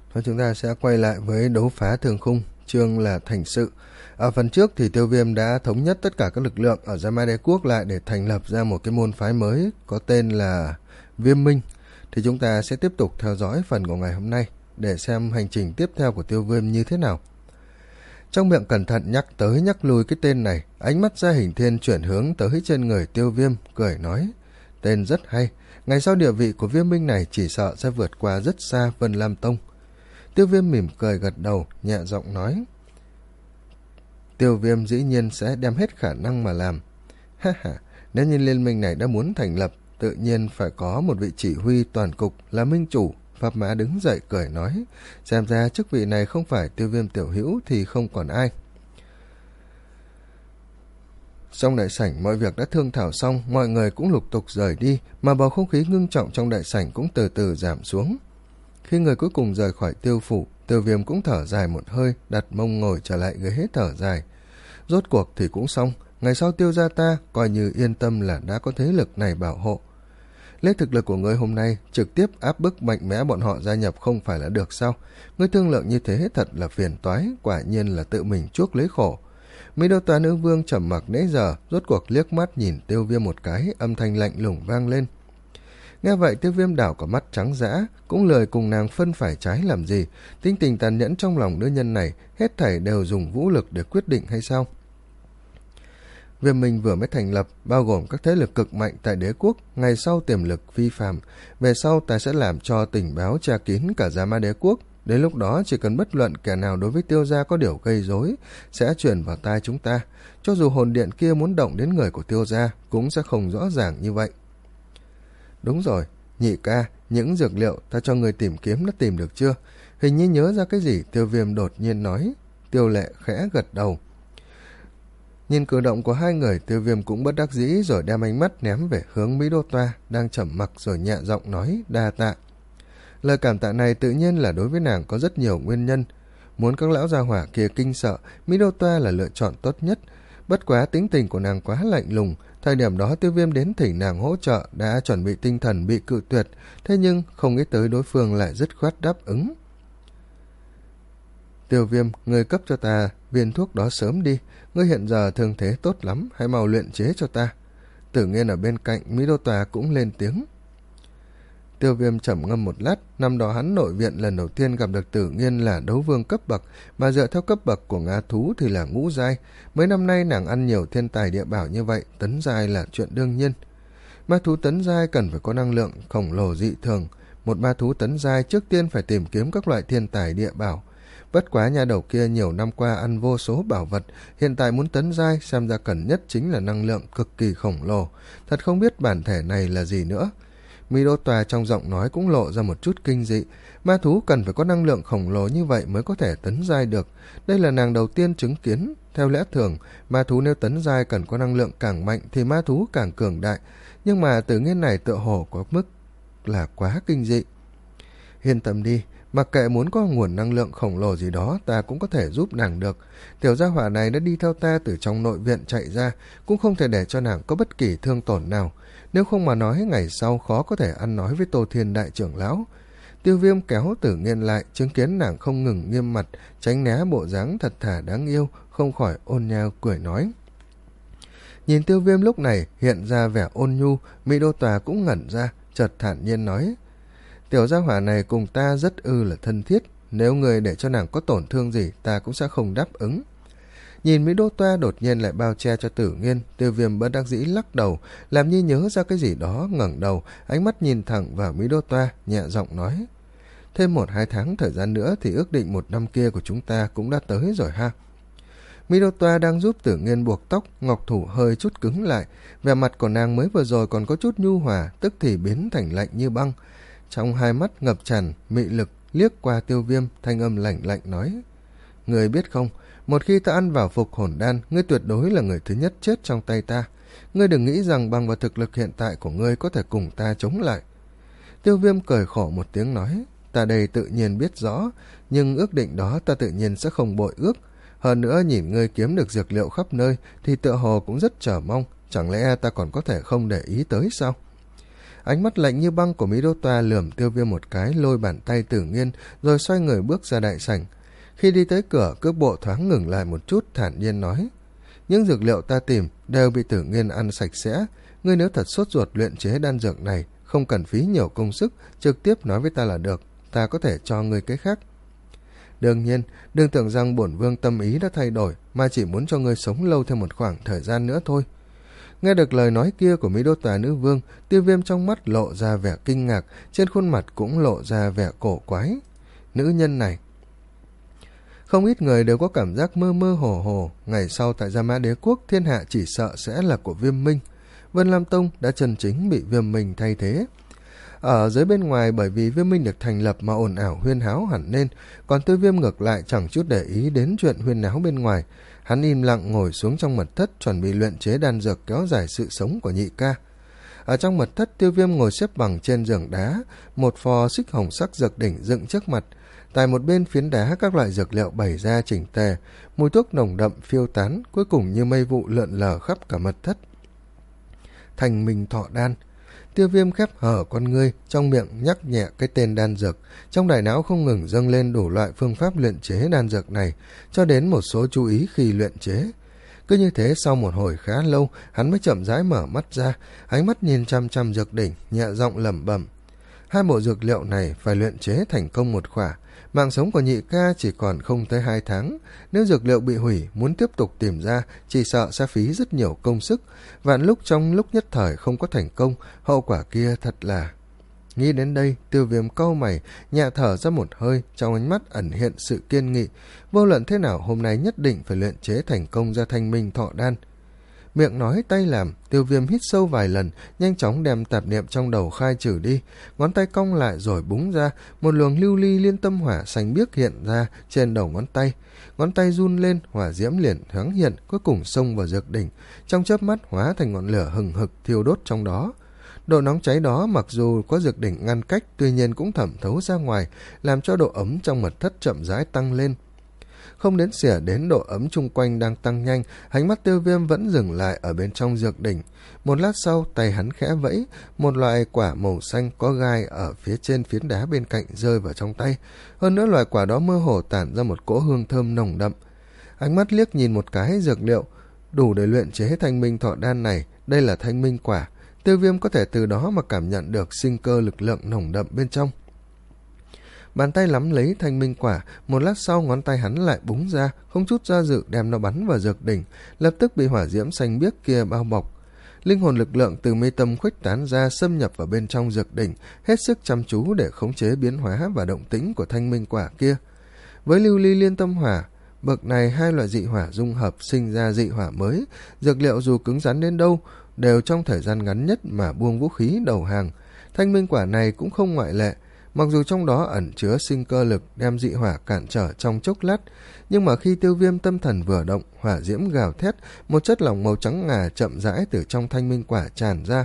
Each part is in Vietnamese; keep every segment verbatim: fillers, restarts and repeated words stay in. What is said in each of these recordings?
Và chúng ta sẽ quay lại với đấu phá thương khung, chương là thành sự. Ở phần trước thì Tiêu Viêm đã thống nhất tất cả các lực lượng ở Gia Ma Đế Quốc lại để thành lập ra một cái môn phái mới có tên là Viêm Minh. Thì chúng ta sẽ tiếp tục theo dõi phần của ngày hôm nay để xem hành trình tiếp theo của Tiêu Viêm như thế nào. Trong miệng cẩn thận nhắc tới nhắc lui cái tên này, ánh mắt Gia Hình Thiên chuyển hướng tới trên người Tiêu Viêm, cười nói: tên rất hay, ngày sau địa vị của Viêm Minh này chỉ sợ sẽ vượt qua rất xa Vân Lam Tông. Tiêu Viêm mỉm cười gật đầu, nhẹ giọng nói: Tiêu Viêm dĩ nhiên sẽ đem hết khả năng mà làm. Ha ha, nếu như liên minh này đã muốn thành lập, tự nhiên phải có một vị chỉ huy toàn cục là minh chủ. Pháp Mã đứng dậy cười nói: xem ra chức vị này không phải Tiêu Viêm tiểu hữu thì không còn ai. Trong đại sảnh mọi việc đã thương thảo xong, mọi người cũng lục tục rời đi, mà bầu không khí ngưng trọng trong đại sảnh cũng từ từ giảm xuống. Khi người cuối cùng rời khỏi Tiêu phủ, Tiêu Viêm cũng thở dài một hơi, đặt mông ngồi trở lại ghế thở dài. Rốt cuộc thì cũng xong, ngày sau Tiêu gia ta coi như yên tâm là đã có thế lực này bảo hộ. Lấy thực lực của ngươi hôm nay, trực tiếp áp bức mạnh mẽ bọn họ gia nhập không phải là được sao? Ngươi thương lượng như thế thật là phiền toái, quả nhiên là tự mình chuốc lấy khổ. Mỹ Đô Toa nữ vương trầm mặc nãy giờ, rốt cuộc liếc mắt nhìn Tiêu Viêm một cái, âm thanh lạnh lùng vang lên. Nghe vậy Tiêu Viêm đảo có mắt trắng dã, cũng lười cùng nàng phân phải trái làm gì. Tính tình tàn nhẫn trong lòng nữ nhân này, hết thảy đều dùng vũ lực để quyết định hay sao? Viêm Minh vừa mới thành lập, bao gồm các thế lực cực mạnh tại đế quốc, ngày sau tiềm lực phi phàm. Về sau ta sẽ làm cho tình báo tra kín cả Gia Ma Đế Quốc. Đến lúc đó chỉ cần bất luận kẻ nào đối với Tiêu gia có điều gây rối sẽ truyền vào tai chúng ta. Cho dù hồn điện kia muốn động đến người của Tiêu gia cũng sẽ không rõ ràng như vậy. Đúng rồi, nhị ca, những dược liệu ta cho người tìm kiếm đã tìm được chưa? Hình như nhớ ra cái gì, Tiêu Viêm đột nhiên nói. Tiêu Lệ khẽ gật đầu. Nhìn cử động của hai người, Tiêu Viêm cũng bất đắc dĩ rồi đem ánh mắt ném về hướng Mỹ Đô Toa đang trầm mặc rồi nhẹ giọng nói đa tạ. Lời cảm tạ này tự nhiên là đối với nàng có rất nhiều nguyên nhân. Muốn các lão gia hỏa kia kinh sợ, Mỹ Đô Toa là lựa chọn tốt nhất. Bất quá tính tình của nàng quá lạnh lùng, thời điểm đó Tiêu Viêm đến thỉnh nàng hỗ trợ đã chuẩn bị tinh thần bị cự tuyệt, thế nhưng không nghĩ tới đối phương lại dứt khoát đáp ứng. Tiêu Viêm, ngươi cấp cho ta viên thuốc đó sớm đi, ngươi hiện giờ thương thế tốt lắm, hãy mau luyện chế cho ta. Tử Nghiên ở bên cạnh, Mỹ Đô Tòa cũng lên tiếng. Tiêu Viêm trầm ngâm một lát, năm đó hắn nội viện lần đầu tiên gặp được Tử Nghiên là đấu vương cấp bậc, mà dựa theo cấp bậc của ngã thú thì là ngũ giai. Mấy năm nay nàng ăn nhiều thiên tài địa bảo như vậy, tấn giai là chuyện đương nhiên. Ma thú tấn giai cần phải có năng lượng khổng lồ dị thường, một ma thú tấn giai trước tiên phải tìm kiếm các loại thiên tài địa bảo. Bất quá nhà đầu kia nhiều năm qua ăn vô số bảo vật, hiện tại muốn tấn giai xem ra cần nhất chính là năng lượng cực kỳ khổng lồ, thật không biết bản thể này là gì nữa. Mỹ Đô Tòa trong giọng nói cũng lộ ra một chút kinh dị, ma thú cần phải có năng lượng khổng lồ như vậy mới có thể tấn giai được, đây là nàng đầu tiên chứng kiến. Theo lẽ thường, ma thú nếu tấn giai cần có năng lượng càng mạnh thì ma thú càng cường đại, nhưng mà Tử Nghiên này tựa hồ có mức là quá kinh dị. Yên tâm đi, mặc kệ muốn có nguồn năng lượng khổng lồ gì đó ta cũng có thể giúp nàng được. Tiểu gia hỏa này đã đi theo ta từ trong nội viện chạy ra, cũng không thể để cho nàng có bất kỳ thương tổn nào, nếu không mà nói ngày sau khó có thể ăn nói với Tô Thiên đại trưởng lão. Tiêu Viêm kéo Tử Nghiên lại, chứng kiến nàng không ngừng nghiêm mặt tránh né bộ dáng thật thà đáng yêu, không khỏi ôn nhao cười nói. Nhìn Tiêu Viêm lúc này hiện ra vẻ ôn nhu, Mỹ Đô Tòa cũng ngẩn ra, chợt thản nhiên nói: tiểu gia hỏa này cùng ta rất ư là thân thiết, nếu người để cho nàng có tổn thương gì ta cũng sẽ không đáp ứng. Nhìn Mỹ Đô Toa đột nhiên lại bao che cho Tử Nghiên, Tiêu Viêm bất đắc dĩ lắc đầu, làm như nhớ ra cái gì đó, ngẩng đầu, ánh mắt nhìn thẳng vào Mỹ Đô Toa, nhẹ giọng nói: thêm một hai tháng thời gian nữa thì ước định một năm kia của chúng ta cũng đã tới rồi ha. Mỹ Đô Toa đang giúp Tử Nghiên buộc tóc, ngọc thủ hơi chút cứng lại, vẻ mặt của nàng mới vừa rồi còn có chút nhu hòa, tức thì biến thành lạnh như băng. Trong hai mắt ngập tràn mị lực, liếc qua Tiêu Viêm, thanh âm lạnh lạnh nói: người biết không, một khi ta ăn vào phục hồn đan, ngươi tuyệt đối là người thứ nhất chết trong tay ta. Ngươi đừng nghĩ rằng bằng vào thực lực hiện tại của ngươi có thể cùng ta chống lại. Tiêu Viêm cười khổ một tiếng nói: ta đây tự nhiên biết rõ, nhưng ước định đó ta tự nhiên sẽ không bội ước. Hơn nữa nhìn ngươi kiếm được dược liệu khắp nơi thì tựa hồ cũng rất chờ mong, chẳng lẽ ta còn có thể không để ý tới sao? Ánh mắt lạnh như băng của Mỹ Đô Toa lườm Tiêu Viêm một cái, lôi bàn tay Tử Nghiên rồi xoay người bước ra đại sảnh. Khi đi tới cửa, cước bộ thoáng ngừng lại một chút, thản nhiên nói: những dược liệu ta tìm đều bị Tử Nghiên ăn sạch sẽ, ngươi nếu thật sốt ruột luyện chế đan dược này, không cần phí nhiều công sức, trực tiếp nói với ta là được, ta có thể cho ngươi cái khác. Đương nhiên, đừng tưởng rằng bổn vương tâm ý đã thay đổi, mà chỉ muốn cho ngươi sống lâu thêm một khoảng thời gian nữa thôi. Nghe được lời nói kia của Mỹ Đô Tòa nữ vương, Tiêu Viêm trong mắt lộ ra vẻ kinh ngạc, trên khuôn mặt cũng lộ ra vẻ cổ quái. Nữ nhân này, không ít người đều có cảm giác mơ mơ hồ hồ, ngày sau tại Gia Mã Đế Quốc, thiên hạ chỉ sợ sẽ là của Viêm Minh. Vân Lam Tông đã chân chính bị Viêm Minh thay thế. Ở dưới bên ngoài, bởi vì Viêm Minh được thành lập mà ồn ào huyên háo hẳn lên, còn Tiêu Viêm ngược lại chẳng chút để ý đến chuyện huyên náo bên ngoài. Hắn im lặng ngồi xuống trong mật thất, chuẩn bị luyện chế đan dược kéo dài sự sống của nhị ca. Ở trong mật thất, Tiêu Viêm ngồi xếp bằng trên giường đá, một phò xích hồng sắc dược đỉnh dựng trước mặt. Tại một bên phiến đá, các loại dược liệu bày ra chỉnh tề, mùi thuốc nồng đậm phiêu tán, cuối cùng như mây vụ lượn lờ khắp cả mật thất. Thành Minh Thọ Đan. Tiêu Viêm khép hở con ngươi, trong miệng nhắc nhẹ cái tên đan dược, trong đại não không ngừng dâng lên đủ loại phương pháp luyện chế đan dược này, cho đến một số chú ý khi luyện chế. Cứ như thế, sau một hồi khá lâu, hắn mới chậm rãi mở mắt ra, ánh mắt nhìn chăm chăm dược đỉnh, nhẹ giọng lẩm bẩm: hai bộ dược liệu này phải luyện chế thành công một khỏa, mạng sống của nhị ca chỉ còn không tới hai tháng, nếu dược liệu bị hủy, muốn tiếp tục tìm ra chỉ sợ sẽ phí rất nhiều công sức, vạn lúc trong lúc nhất thời không có thành công, hậu quả kia thật là... Nghĩ đến đây, Tiêu Viêm cau mày, nhẹ thở ra một hơi, trong ánh mắt ẩn hiện sự kiên nghị, vô luận thế nào hôm nay nhất định phải luyện chế thành công ra Thanh Minh Thọ Đan. Miệng nói tay làm, Tiêu Viêm hít sâu vài lần, nhanh chóng đem tạp niệm trong đầu khai trừ đi, ngón tay cong lại rồi búng ra, một luồng lưu ly liên tâm hỏa xanh biếc hiện ra trên đầu ngón tay. Ngón tay run lên, hỏa diễm liền thoáng hiện, cuối cùng xông vào dược đỉnh, trong chớp mắt hóa thành ngọn lửa hừng hực thiêu đốt trong đó. Độ nóng cháy đó mặc dù có dược đỉnh ngăn cách, tuy nhiên cũng thẩm thấu ra ngoài, làm cho độ ấm trong mật thất chậm rãi tăng lên. Không đến xỉa đến độ ấm chung quanh đang tăng nhanh, ánh mắt Tiêu Viêm vẫn dừng lại ở bên trong dược đỉnh. Một lát sau, tay hắn khẽ vẫy, một loại quả màu xanh có gai ở phía trên phiến đá bên cạnh rơi vào trong tay. Hơn nữa loại quả đó mơ hồ tản ra một cỗ hương thơm nồng đậm. Ánh mắt liếc nhìn một cái dược liệu, đủ để luyện chế Thanh Minh Thọ Đan này, đây là Thanh Minh Quả. Tiêu Viêm có thể từ đó mà cảm nhận được sinh cơ lực lượng nồng đậm bên trong. Bàn tay nắm lấy Thanh Minh Quả, một lát sau ngón tay hắn lại búng ra, không chút do dự đem nó bắn vào dược đỉnh, lập tức bị hỏa diễm xanh biếc kia bao bọc. Linh hồn lực lượng từ mi tâm khuếch tán ra, xâm nhập vào bên trong dược đỉnh, hết sức chăm chú để khống chế biến hóa và động tĩnh của Thanh Minh Quả kia. Với lưu ly liên tâm hỏa, bậc này hai loại dị hỏa dung hợp sinh ra dị hỏa mới, dược liệu dù cứng rắn đến đâu, đều trong thời gian ngắn nhất mà buông vũ khí đầu hàng. Thanh Minh Quả này cũng không ngoại lệ. Mặc dù trong đó ẩn chứa sinh cơ lực đem dị hỏa cản trở trong chốc lát, nhưng mà khi Tiêu Viêm tâm thần vừa động, hỏa diễm gào thét, một chất lỏng màu trắng ngà chậm rãi từ trong Thanh Minh Quả tràn ra.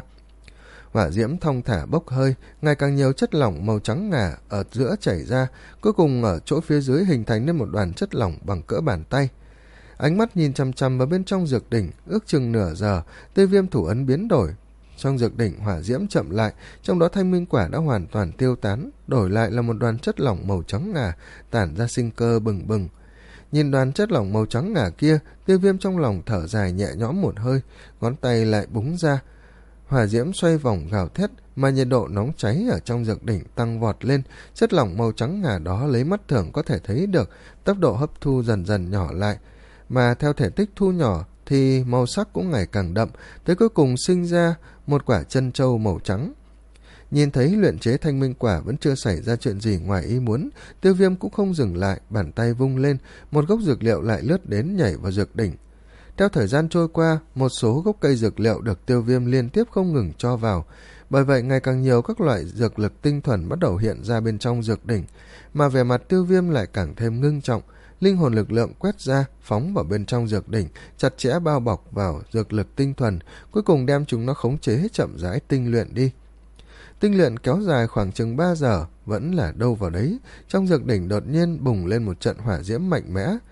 Hỏa diễm thong thả bốc hơi, ngày càng nhiều chất lỏng màu trắng ngà ở giữa chảy ra, cuối cùng ở chỗ phía dưới hình thành nên một đoàn chất lỏng bằng cỡ bàn tay. Ánh mắt nhìn chằm chằm vào bên trong dược đỉnh, ước chừng nửa giờ, Tiêu Viêm thủ ấn biến đổi. Trong dược đỉnh hỏa diễm chậm lại, trong đó Thanh Minh Quả đã hoàn toàn tiêu tán, đổi lại là một đoàn chất lỏng màu trắng ngà, tản ra sinh cơ bừng bừng. Nhìn đoàn chất lỏng màu trắng ngà kia, Tiêu Viêm trong lòng thở dài nhẹ nhõm một hơi, ngón tay lại búng ra. Hỏa diễm xoay vòng gào thét, mà nhiệt độ nóng cháy ở trong dược đỉnh tăng vọt lên, chất lỏng màu trắng ngà đó lấy mắt thường có thể thấy được, tốc độ hấp thu dần dần nhỏ lại, mà theo thể tích thu nhỏ thì màu sắc cũng ngày càng đậm, tới cuối cùng sinh ra một quả chân châu màu trắng. Nhìn thấy luyện chế Thanh Minh Quả vẫn chưa xảy ra chuyện gì ngoài ý muốn, Tiêu Viêm cũng không dừng lại, bàn tay vung lên, một gốc dược liệu lại lướt đến nhảy vào dược đỉnh. Theo thời gian trôi qua, một số gốc cây dược liệu được Tiêu Viêm liên tiếp không ngừng cho vào, bởi vậy ngày càng nhiều các loại dược lực tinh thuần bắt đầu hiện ra bên trong dược đỉnh, mà vẻ mặt Tiêu Viêm lại càng thêm ngưng trọng. Linh hồn lực lượng quét ra, phóng vào bên trong dược đỉnh, chặt chẽ bao bọc vào dược lực tinh thuần, cuối cùng đem chúng nó khống chế chậm rãi tinh luyện đi. Tinh luyện kéo dài khoảng chừng ba giờ, vẫn là đâu vào đấy, trong dược đỉnh đột nhiên bùng lên một trận hỏa diễm mạnh mẽ.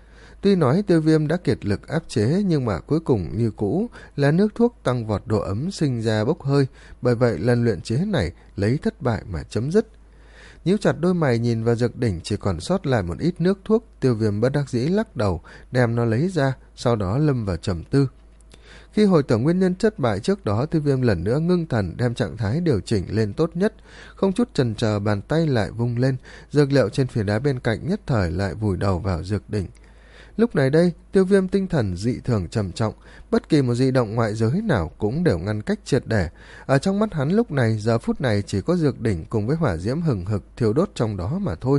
Tuy nói Tiêu Viêm đã kiệt lực áp chế, nhưng mà cuối cùng như cũ là nước thuốc tăng vọt độ ấm sinh ra bốc hơi, bởi vậy lần luyện chế này lấy thất bại mà chấm dứt. Nhíu chặt đôi mày nhìn vào dược đỉnh chỉ còn sót lại một ít nước thuốc, Tiêu Viêm bất đắc dĩ lắc đầu, đem nó lấy ra, sau đó lâm vào trầm tư. Khi hồi tưởng nguyên nhân thất bại trước đó, Tiêu Viêm lần nữa ngưng thần đem trạng thái điều chỉnh lên tốt nhất, không chút chần chờ bàn tay lại vung lên, dược liệu trên phiến đá bên cạnh nhất thời lại vùi đầu vào dược đỉnh. Lúc này đây, Tiêu Viêm tinh thần dị thường trầm trọng, bất kỳ một dị động ngoại giới nào cũng đều ngăn cách triệt để. Ở trong mắt hắn lúc này, giờ phút này chỉ có dược đỉnh cùng với hỏa diễm hừng hực thiêu đốt trong đó mà thôi.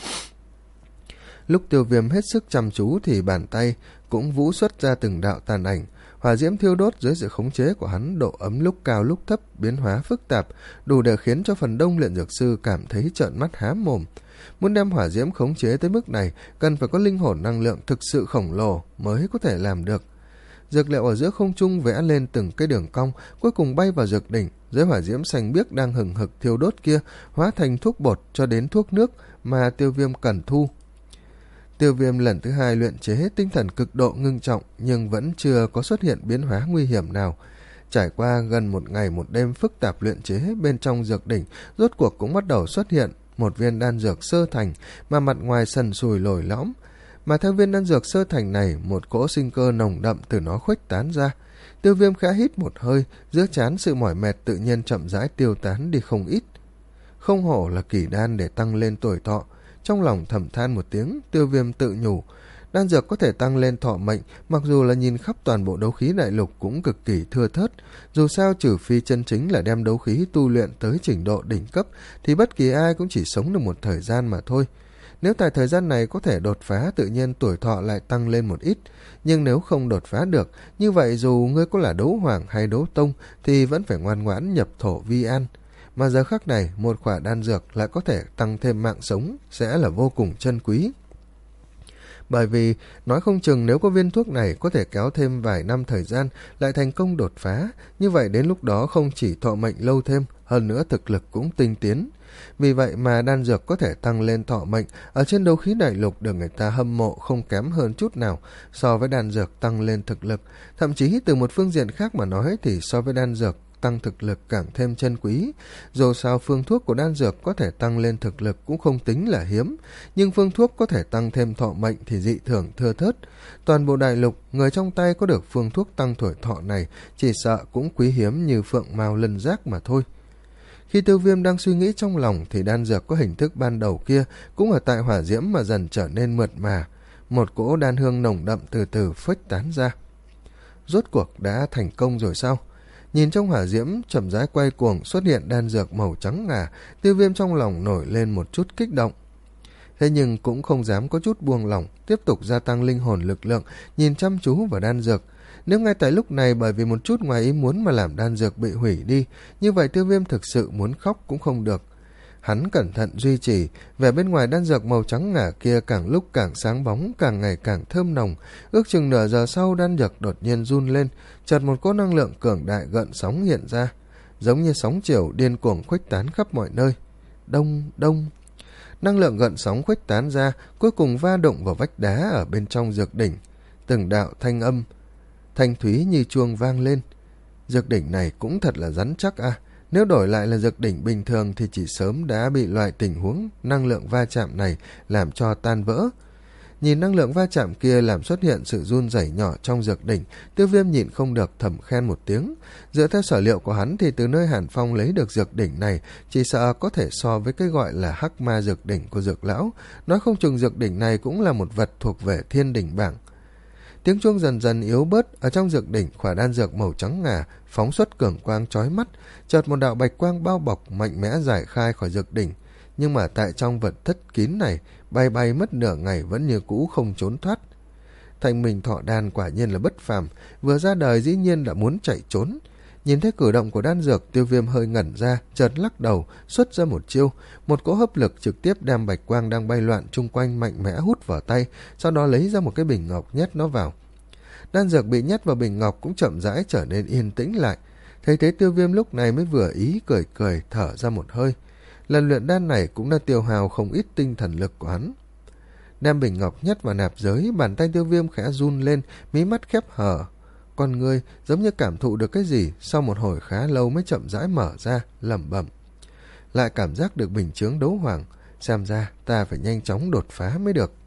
Lúc Tiêu Viêm hết sức chăm chú thì bàn tay cũng vũ xuất ra từng đạo tàn ảnh. Hỏa diễm thiêu đốt dưới sự khống chế của hắn, độ ấm lúc cao lúc thấp, biến hóa phức tạp, đủ để khiến cho phần đông luyện dược sư cảm thấy trợn mắt há mồm. Muốn đem hỏa diễm khống chế tới mức này, cần phải có linh hồn năng lượng thực sự khổng lồ mới có thể làm được. Dược liệu ở giữa không trung vẽ lên từng cái đường cong, cuối cùng bay vào dược đỉnh, dưới hỏa diễm xanh biếc đang hừng hực thiêu đốt kia, hóa thành thuốc bột cho đến thuốc nước mà Tiêu Viêm cần thu. Tiêu Viêm lần thứ hai luyện chế, tinh thần cực độ ngưng trọng, nhưng vẫn chưa có xuất hiện biến hóa nguy hiểm nào. Trải qua gần một ngày một đêm phức tạp luyện chế, bên trong dược đỉnh rốt cuộc cũng bắt đầu xuất hiện một viên đan dược sơ thành, mà mặt ngoài sần sùi lồi lõm. Mà theo viên đan dược sơ thành này, một cỗ sinh cơ nồng đậm từ nó khuếch tán ra. Tiêu Viêm khẽ hít một hơi, giữa trán sự mỏi mệt tự nhiên chậm rãi tiêu tán đi không ít. Không hổ là kỳ đan để tăng lên tuổi thọ. Trong lòng thầm than một tiếng, Tiêu Viêm tự nhủ, đan dược có thể tăng lên thọ mệnh, mặc dù là nhìn khắp toàn bộ đấu khí đại lục cũng cực kỳ thưa thớt. Dù sao trừ phi chân chính là đem đấu khí tu luyện tới trình độ đỉnh cấp, thì bất kỳ ai cũng chỉ sống được một thời gian mà thôi. Nếu tại thời gian này có thể đột phá, tự nhiên tuổi thọ lại tăng lên một ít. Nhưng nếu không đột phá được, như vậy dù ngươi có là đấu hoàng hay đấu tông, thì vẫn phải ngoan ngoãn nhập thổ vi an. Mà giờ khắc này, một quả đan dược lại có thể tăng thêm mạng sống, sẽ là vô cùng chân quý. Bởi vì, nói không chừng nếu có viên thuốc này có thể kéo thêm vài năm thời gian, lại thành công đột phá, như vậy đến lúc đó không chỉ thọ mệnh lâu thêm, hơn nữa thực lực cũng tinh tiến. Vì vậy mà đan dược có thể tăng lên thọ mệnh, ở trên đấu khí đại lục được người ta hâm mộ không kém hơn chút nào so với đan dược tăng lên thực lực. Thậm chí từ một phương diện khác mà nói thì so với đan dược tăng thực lực càng thêm chân quý. Dù sao phương thuốc của đan dược có thể tăng lên thực lực cũng không tính là hiếm, nhưng phương thuốc có thể tăng thêm thọ mệnh thì dị thường thưa thớt. Toàn bộ đại lục, người trong tay có được phương thuốc tăng tuổi thọ này chỉ sợ cũng quý hiếm như phượng mao lân giác mà thôi. Khi Tiêu Viêm đang suy nghĩ trong lòng thì đan dược có hình thức ban đầu kia cũng ở tại hỏa diễm mà dần trở nên mượt mà. Một cỗ đan hương nồng đậm từ từ phếch tán ra. Rốt cuộc đã thành công rồi sao? Nhìn trong hỏa diễm chậm rãi quay cuồng xuất hiện đan dược màu trắng ngà, Tiêu Viêm trong lòng nổi lên một chút kích động. Thế nhưng cũng không dám có chút buông lỏng, tiếp tục gia tăng linh hồn lực lượng, nhìn chăm chú vào đan dược. Nếu ngay tại lúc này bởi vì một chút ngoài ý muốn mà làm đan dược bị hủy đi, như vậy Tiêu Viêm thực sự muốn khóc cũng không được. Hắn cẩn thận duy trì, vẻ bên ngoài đan dược màu trắng ngà kia càng lúc càng sáng bóng, càng ngày càng thơm nồng. Ước chừng nửa giờ sau, đan dược đột nhiên run lên, chợt một cỗ năng lượng cường đại gợn sóng hiện ra, giống như sóng chiều điên cuồng khuếch tán khắp mọi nơi. Đông, đông. Năng lượng gợn sóng khuếch tán ra, cuối cùng va đụng vào vách đá ở bên trong dược đỉnh. Từng đạo thanh âm thanh thúy như chuông vang lên. Dược đỉnh này cũng thật là rắn chắc à. Nếu đổi lại là dược đỉnh bình thường thì chỉ sớm đã bị loại tình huống năng lượng va chạm này làm cho tan vỡ. Nhìn năng lượng va chạm kia làm xuất hiện sự run rẩy nhỏ trong dược đỉnh, Tiêu Viêm nhịn không được thầm khen một tiếng. Dựa theo sở liệu của hắn thì từ nơi Hàn Phong lấy được dược đỉnh này chỉ sợ có thể so với cái gọi là hắc ma dược đỉnh của dược lão. Nói không chừng dược đỉnh này cũng là một vật thuộc về thiên đỉnh bảng. Tiếng chuông dần dần yếu bớt, ở trong dược đỉnh khỏa đan dược màu trắng ngà phóng xuất cường quang chói mắt, chợt một đạo bạch quang bao bọc mạnh mẽ giải khai khỏi dược đỉnh, nhưng mà tại trong vật thất kín này, bay bay mất nửa ngày vẫn như cũ không trốn thoát. Thanh minh thọ đan quả nhiên là bất phàm, vừa ra đời dĩ nhiên đã muốn chạy trốn. Nhìn thấy cử động của đan dược, Tiêu Viêm hơi ngẩn ra, chợt lắc đầu, xuất ra một chiêu, một cỗ hấp lực trực tiếp đem bạch quang đang bay loạn chung quanh mạnh mẽ hút vào tay, sau đó lấy ra một cái bình ngọc nhét nó vào. Đan dược bị nhét vào bình ngọc cũng chậm rãi trở nên yên tĩnh lại. Thấy thế Tiêu Viêm lúc này mới vừa ý cười cười thở ra một hơi. Lần luyện đan này cũng đã tiêu hao không ít tinh thần lực của hắn. Đem bình ngọc nhét vào nạp giới, bàn tay Tiêu Viêm khẽ run lên, mí mắt khép hờ. Con ngươi giống như cảm thụ được cái gì, sau một hồi khá lâu mới chậm rãi mở ra, lẩm bẩm. Lại cảm giác được bình chướng đấu hoàng, xem ra ta phải nhanh chóng đột phá mới được.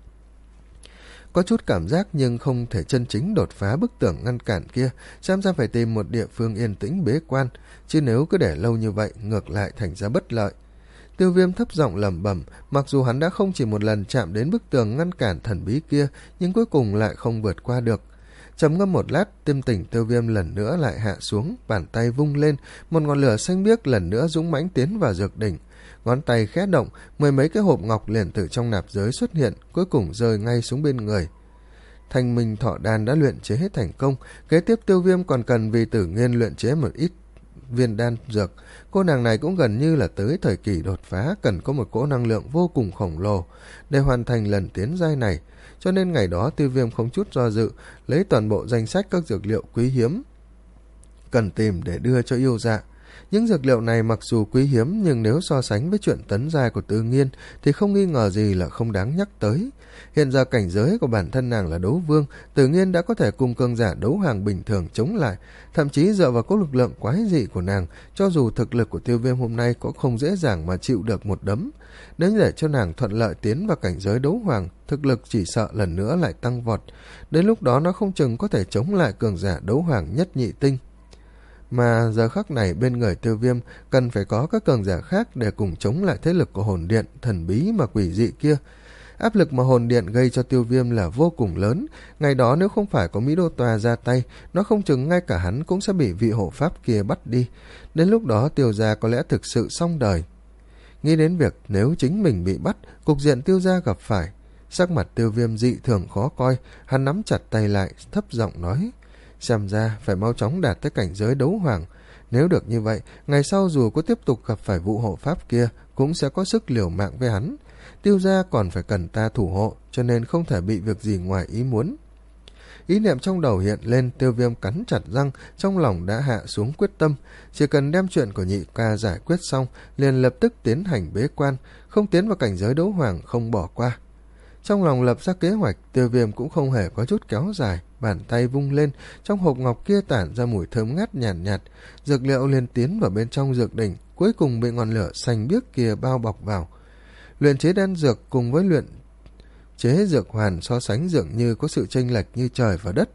Có chút cảm giác nhưng không thể chân chính đột phá bức tường ngăn cản kia, xem ra phải tìm một địa phương yên tĩnh bế quan, chứ nếu cứ để lâu như vậy ngược lại thành ra bất lợi. Tiêu Viêm thấp giọng lẩm bẩm, mặc dù hắn đã không chỉ một lần chạm đến bức tường ngăn cản thần bí kia, nhưng cuối cùng lại không vượt qua được. Trầm ngâm một lát, tâm tình Tiêu Viêm lần nữa lại hạ xuống, bàn tay vung lên, một ngọn lửa xanh biếc lần nữa dũng mãnh tiến vào dược đỉnh. Ngón tay khẽ động, mười mấy cái hộp ngọc liền từ trong nạp giới xuất hiện, cuối cùng rơi ngay xuống bên người. Thanh minh thọ đan đã luyện chế hết thành công, kế tiếp Tiêu Viêm còn cần vì Tử Nghiên luyện chế một ít viên đan dược. Cô nàng này cũng gần như là tới thời kỳ đột phá, cần có một cỗ năng lượng vô cùng khổng lồ để hoàn thành lần tiến giai này, cho nên ngày đó Tiêu Viêm không chút do dự lấy toàn bộ danh sách các dược liệu quý hiếm cần tìm để đưa cho yêu dạ. Những dược liệu này mặc dù quý hiếm, nhưng nếu so sánh với chuyện tấn giai của Tư Nghiên thì không nghi ngờ gì là không đáng nhắc tới. Hiện giờ cảnh giới của bản thân nàng là đấu vương, Tư Nghiên đã có thể cùng cường giả đấu hoàng bình thường chống lại, thậm chí dựa vào cỗ lực lượng quái dị của nàng, cho dù thực lực của Tiêu Viêm hôm nay cũng không dễ dàng mà chịu được một đấm. Nếu để cho nàng thuận lợi tiến vào cảnh giới đấu hoàng, thực lực chỉ sợ lần nữa lại tăng vọt, đến lúc đó nó không chừng có thể chống lại cường giả đấu hoàng nhất nhị tinh. Mà giờ khắc này bên người Tiêu Viêm cần phải có các cường giả khác để cùng chống lại thế lực của hồn điện thần bí mà quỷ dị kia. Áp lực mà hồn điện gây cho Tiêu Viêm là vô cùng lớn, ngày đó nếu không phải có Mỹ Đô Tòa ra tay, nó không chừng ngay cả hắn cũng sẽ bị vị hộ pháp kia bắt đi. Đến lúc đó Tiêu gia có lẽ thực sự xong đời. Nghĩ đến việc nếu chính mình bị bắt, cục diện Tiêu gia gặp phải, sắc mặt Tiêu Viêm dị thường khó coi, hắn nắm chặt tay lại, thấp giọng nói: xem ra phải mau chóng đạt tới cảnh giới đấu hoàng. Nếu được như vậy, ngày sau dù có tiếp tục gặp phải vụ hộ pháp kia cũng sẽ có sức liều mạng với hắn. Tiêu gia còn phải cần ta thủ hộ, cho nên không thể bị việc gì ngoài ý muốn. Ý niệm trong đầu hiện lên, Tiêu Viêm cắn chặt răng, trong lòng đã hạ xuống quyết tâm, chỉ cần đem chuyện của nhị ca giải quyết xong, liền lập tức tiến hành bế quan, không tiến vào cảnh giới đấu hoàng không bỏ qua. Trong lòng lập ra kế hoạch, Tiêu Viêm cũng không hề có chút kéo dài, bàn tay vung lên, trong hộp ngọc kia tản ra mùi thơm ngát nhàn nhạt, nhạt, dược liệu liền tiến vào bên trong dược đỉnh, cuối cùng bị ngọn lửa xanh biếc kia bao bọc vào. Luyện chế đan dược cùng với luyện chế dược hoàn so sánh dường như có sự chênh lệch như trời và đất.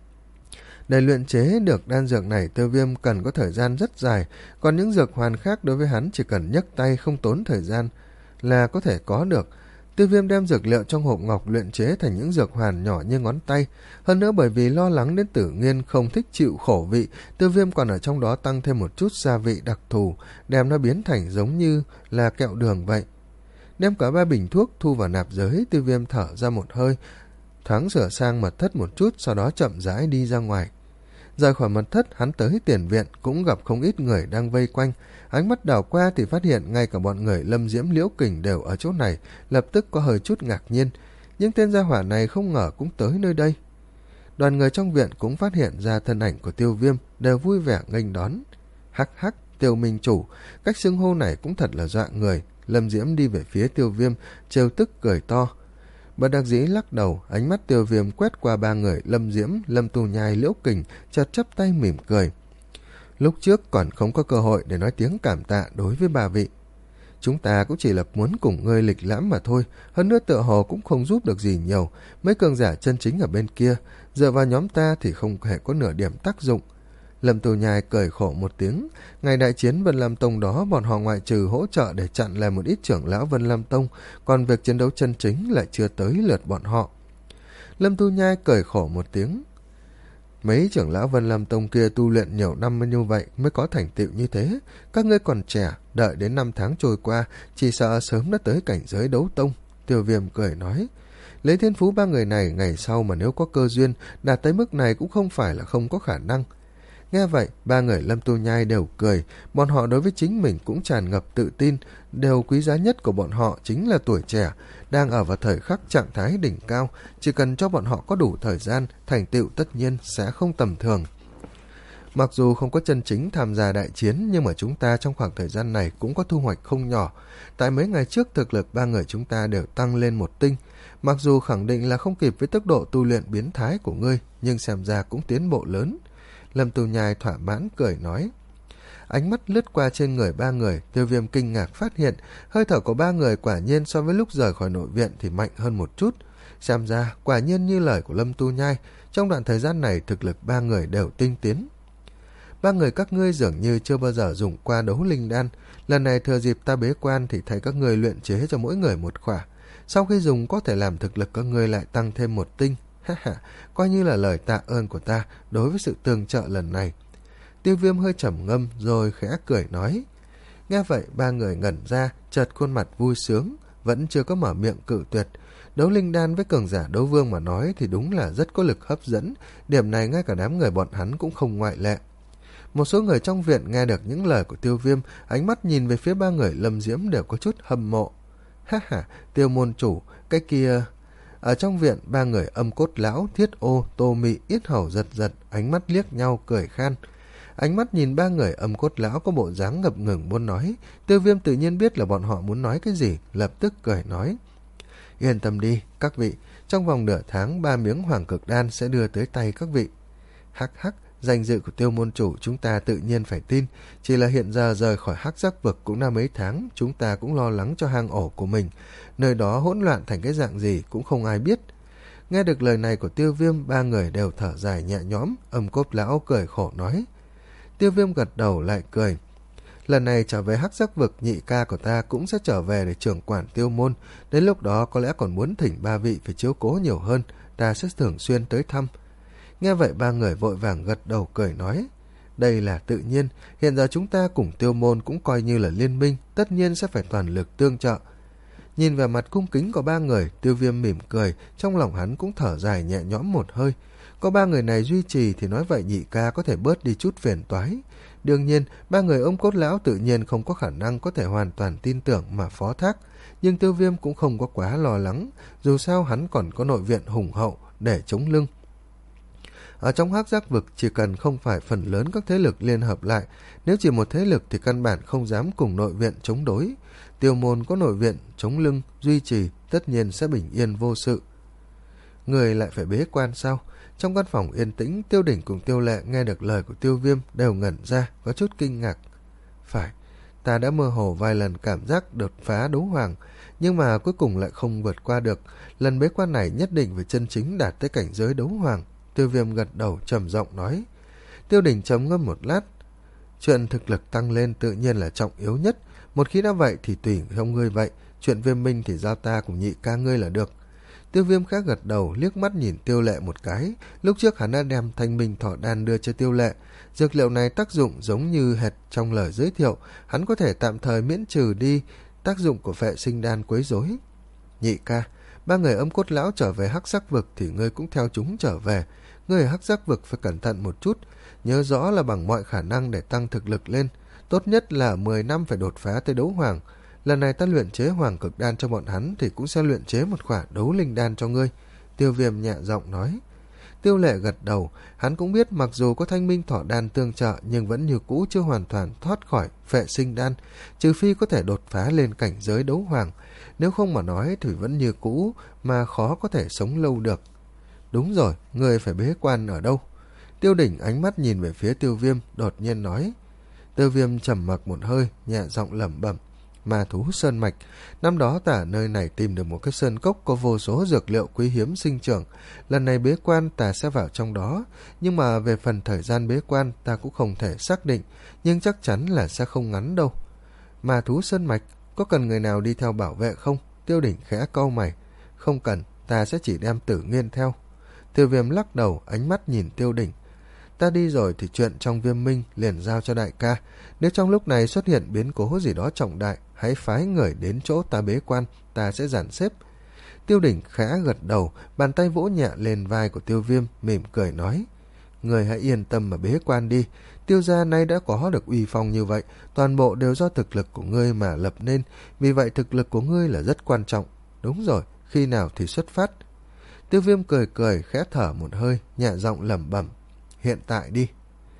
Để luyện chế được đan dược này, Tiêu Viêm cần có thời gian rất dài, còn những dược hoàn khác đối với hắn chỉ cần nhấc tay không tốn thời gian là có thể có được. Tiêu Viêm đem dược liệu trong hộp ngọc luyện chế thành những dược hoàn nhỏ như ngón tay. Hơn nữa bởi vì lo lắng đến Tử Nghiên không thích chịu khổ vị, Tiêu Viêm còn ở trong đó tăng thêm một chút gia vị đặc thù, đem nó biến thành giống như là kẹo đường vậy. Đem cả ba bình thuốc thu vào nạp giới, Tiêu Viêm thở ra một hơi, thoáng sửa sang mật thất một chút, sau đó chậm rãi đi ra ngoài. Rời khỏi mật thất, hắn tới tiền viện cũng gặp không ít người đang vây quanh. Ánh mắt đảo qua thì phát hiện ngay cả bọn người Lâm Diễm, Liễu Kình đều ở chỗ này, lập tức có hơi chút ngạc nhiên. Những tên gia hỏa này không ngờ cũng tới nơi đây. Đoàn người trong viện cũng phát hiện ra thân ảnh của Tiêu Viêm, đều vui vẻ nghênh đón. Hắc hắc, Tiêu Minh Chủ, cách xưng hô này cũng thật là dọa người. Lâm Diễm đi về phía Tiêu Viêm, trêu tức cười to. Bất đắc dĩ lắc đầu, ánh mắt Tiêu Viêm quét qua ba người Lâm Diễm, Lâm Tu Nhai, Liễu Kình, chợt chắp tay mỉm cười. Lúc trước còn không có cơ hội để nói tiếng cảm tạ đối với bà vị. Chúng ta cũng chỉ là muốn cùng ngươi lịch lãm mà thôi, hơn nữa tựa hồ cũng không giúp được gì nhiều. Mấy cường giả chân chính ở bên kia, dựa vào nhóm ta thì không hề có nửa điểm tác dụng. Lâm Tu Nhai cười khổ một tiếng. Ngày đại chiến Vân Lam Tông đó, bọn họ ngoại trừ hỗ trợ để chặn lại một ít trưởng lão Vân Lam Tông, còn việc chiến đấu chân chính lại chưa tới lượt bọn họ. Lâm Tu Nhai cười khổ một tiếng. Mấy trưởng lão Vân Lam Tông kia tu luyện nhiều năm như vậy mới có thành tựu như thế. Các ngươi còn trẻ, đợi đến năm tháng trôi qua, chỉ sợ sớm đã tới cảnh giới đấu tông. Tiêu Viêm cười nói. Lấy thiên phú ba người này, ngày sau mà nếu có cơ duyên, đạt tới mức này cũng không phải là không có khả năng. Nghe vậy, ba người Lâm Tu Nhai đều cười, bọn họ đối với chính mình cũng tràn ngập tự tin, điều quý giá nhất của bọn họ chính là tuổi trẻ, đang ở vào thời khắc trạng thái đỉnh cao, chỉ cần cho bọn họ có đủ thời gian, thành tựu tất nhiên sẽ không tầm thường. Mặc dù không có chân chính tham gia đại chiến, nhưng mà chúng ta trong khoảng thời gian này cũng có thu hoạch không nhỏ. Tại mấy ngày trước, thực lực ba người chúng ta đều tăng lên một tinh. Mặc dù khẳng định là không kịp với tốc độ tu luyện biến thái của ngươi, nhưng xem ra cũng tiến bộ lớn. Lâm Tu Nhai thỏa mãn cười nói. Ánh mắt lướt qua trên người ba người, Tiêu Viêm kinh ngạc phát hiện hơi thở của ba người quả nhiên so với lúc rời khỏi nội viện thì mạnh hơn một chút. Xem ra quả nhiên như lời của Lâm Tu Nhai, trong đoạn thời gian này thực lực ba người đều tinh tiến. Ba người các ngươi dường như chưa bao giờ dùng qua đấu linh đan, lần này thừa dịp ta bế quan thì thấy các ngươi luyện chế cho mỗi người một khỏa, sau khi dùng có thể làm thực lực các ngươi lại tăng thêm một tinh. Ha ha, coi như là lời tạ ơn của ta đối với sự tương trợ lần này. Tiêu Viêm hơi trầm ngâm rồi khẽ cười nói. Nghe vậy ba người ngẩn ra, chợt khuôn mặt vui sướng, vẫn chưa có mở miệng cự tuyệt. Đấu linh đan với cường giả đấu vương mà nói thì đúng là rất có lực hấp dẫn, điểm này ngay cả đám người bọn hắn cũng không ngoại lệ. Một số người trong viện nghe được những lời của Tiêu Viêm, ánh mắt nhìn về phía ba người Lâm Diễm đều có chút hâm mộ. Ha ha, Tiêu môn chủ, cái kia... Ở trong viện, ba người Âm Cốt Lão, Thiết Ô, Tô Mị, Yết Hầu giật giật, ánh mắt liếc nhau cười khan. Ánh mắt nhìn ba người Âm Cốt Lão có bộ dáng ngập ngừng muốn nói, Tiêu Viêm tự nhiên biết là bọn họ muốn nói cái gì, lập tức cười nói. Yên tâm đi, các vị, trong vòng nửa tháng ba miếng Hoàng Cực Đan sẽ đưa tới tay các vị. Hắc hắc, danh dự của Tiêu môn chủ chúng ta tự nhiên phải tin, chỉ là hiện giờ rời khỏi Hắc Giác vực cũng đã mấy tháng, chúng ta cũng lo lắng cho hang ổ của mình, nơi đó hỗn loạn thành cái dạng gì cũng không ai biết. Nghe được lời này của Tiêu Viêm, ba người đều thở dài nhẹ nhõm. Âm Cốt Lão cười khổ nói. Tiêu Viêm gật đầu lại cười. Lần này trở về Hắc Giác vực, nhị ca của ta cũng sẽ trở về để trưởng quản Tiêu môn, đến lúc đó có lẽ còn muốn thỉnh ba vị phải chiếu cố nhiều hơn, ta sẽ thường xuyên tới thăm. Nghe vậy ba người vội vàng gật đầu cười nói. Đây là tự nhiên, hiện giờ chúng ta cùng Tiêu môn cũng coi như là liên minh, tất nhiên sẽ phải toàn lực tương trợ. Nhìn về mặt cung kính của ba người, Tiêu Viêm mỉm cười, trong lòng hắn cũng thở dài nhẹ nhõm một hơi. Có ba người này duy trì thì nói vậy nhị ca có thể bớt đi chút phiền toái. Đương nhiên, ba người Âm Cốt Lão tự nhiên không có khả năng có thể hoàn toàn tin tưởng mà phó thác, nhưng Tiêu Viêm cũng không có quá lo lắng, dù sao hắn còn có nội viện hùng hậu để chống lưng. Ở trong Hắc Giác vực chỉ cần không phải phần lớn các thế lực liên hợp lại, nếu chỉ một thế lực thì căn bản không dám cùng nội viện chống đối. Tiêu môn có nội viện chống lưng duy trì, tất nhiên sẽ bình yên vô sự. Người lại phải bế quan sao? Trong căn phòng yên tĩnh, Tiêu Đỉnh cùng Tiêu Lệ nghe được lời của Tiêu Viêm đều ngẩn ra, có chút kinh ngạc. Phải, ta đã mơ hồ vài lần cảm giác đột phá đấu hoàng, nhưng mà cuối cùng lại không vượt qua được. Lần bế quan này nhất định phải chân chính đạt tới cảnh giới đấu hoàng. Tiêu Viêm gật đầu trầm giọng nói. Tiêu Đỉnh trầm ngâm một lát. Chuyện thực lực tăng lên tự nhiên là trọng yếu nhất. Một khi đã vậy thì tùy theo ngươi vậy. Chuyện Viêm Minh thì giao ta cùng nhị ca ngươi là được. Tiêu Viêm khá gật đầu, liếc mắt nhìn Tiêu Lệ một cái. Lúc trước hắn đã đem Thanh Minh Thọ Đan đưa cho Tiêu Lệ. Dược liệu này tác dụng giống như hệt trong lời giới thiệu. Hắn có thể tạm thời miễn trừ đi tác dụng của Phệ Sinh Đan quấy rối. Nhị ca, ba người Âm Cốt Lão trở về Hắc Giác vực thì ngươi cũng theo chúng trở về. Ngươi ở Hắc Giác vực phải cẩn thận một chút, nhớ rõ là bằng mọi khả năng để tăng thực lực lên, tốt nhất là mười năm phải đột phá tới đấu hoàng. Lần này ta luyện chế Hoàng Cực Đan cho bọn hắn thì cũng sẽ luyện chế một khỏa đấu linh đan cho ngươi. Tiêu Viêm nhẹ giọng nói. Tiêu Lệ gật đầu, hắn cũng biết mặc dù có Thanh Minh Thọ Đan tương trợ nhưng vẫn như cũ chưa hoàn toàn thoát khỏi Phệ Sinh Đan, trừ phi có thể đột phá lên cảnh giới đấu hoàng, nếu không mà nói thì vẫn như cũ mà khó có thể sống lâu được. Đúng rồi, người phải bế quan ở đâu? Tiêu Đỉnh ánh mắt nhìn về phía Tiêu Viêm, đột nhiên nói. Tiêu Viêm trầm mặc một hơi, nhẹ giọng lẩm bẩm. Ma thú sơn mạch, năm đó ta ở nơi này tìm được một cái sơn cốc có vô số dược liệu quý hiếm sinh trưởng. Lần này bế quan ta sẽ vào trong đó, nhưng mà về phần thời gian bế quan ta cũng không thể xác định, nhưng chắc chắn là sẽ không ngắn đâu. Ma thú sơn mạch, có cần người nào đi theo bảo vệ không? Tiêu Đỉnh khẽ cau mày. Không cần, ta sẽ chỉ đem Tử Nghiên theo. Tiêu Viêm lắc đầu, ánh mắt nhìn Tiêu Đỉnh. Ta đi rồi thì chuyện trong Viêm Minh liền giao cho đại ca. Nếu trong lúc này xuất hiện biến cố gì đó trọng đại, hãy phái người đến chỗ ta bế quan, ta sẽ dàn xếp. Tiêu Đỉnh khẽ gật đầu, bàn tay vỗ nhẹ lên vai của Tiêu Viêm, mỉm cười nói. Người hãy yên tâm mà bế quan đi. Tiêu gia nay đã có được uy phong như vậy, toàn bộ đều do thực lực của ngươi mà lập nên, vì vậy thực lực của ngươi là rất quan trọng. Đúng rồi, khi nào thì xuất phát? Tiêu Viêm cười cười, khẽ thở một hơi, nhẹ giọng lẩm bẩm. Hiện tại đi.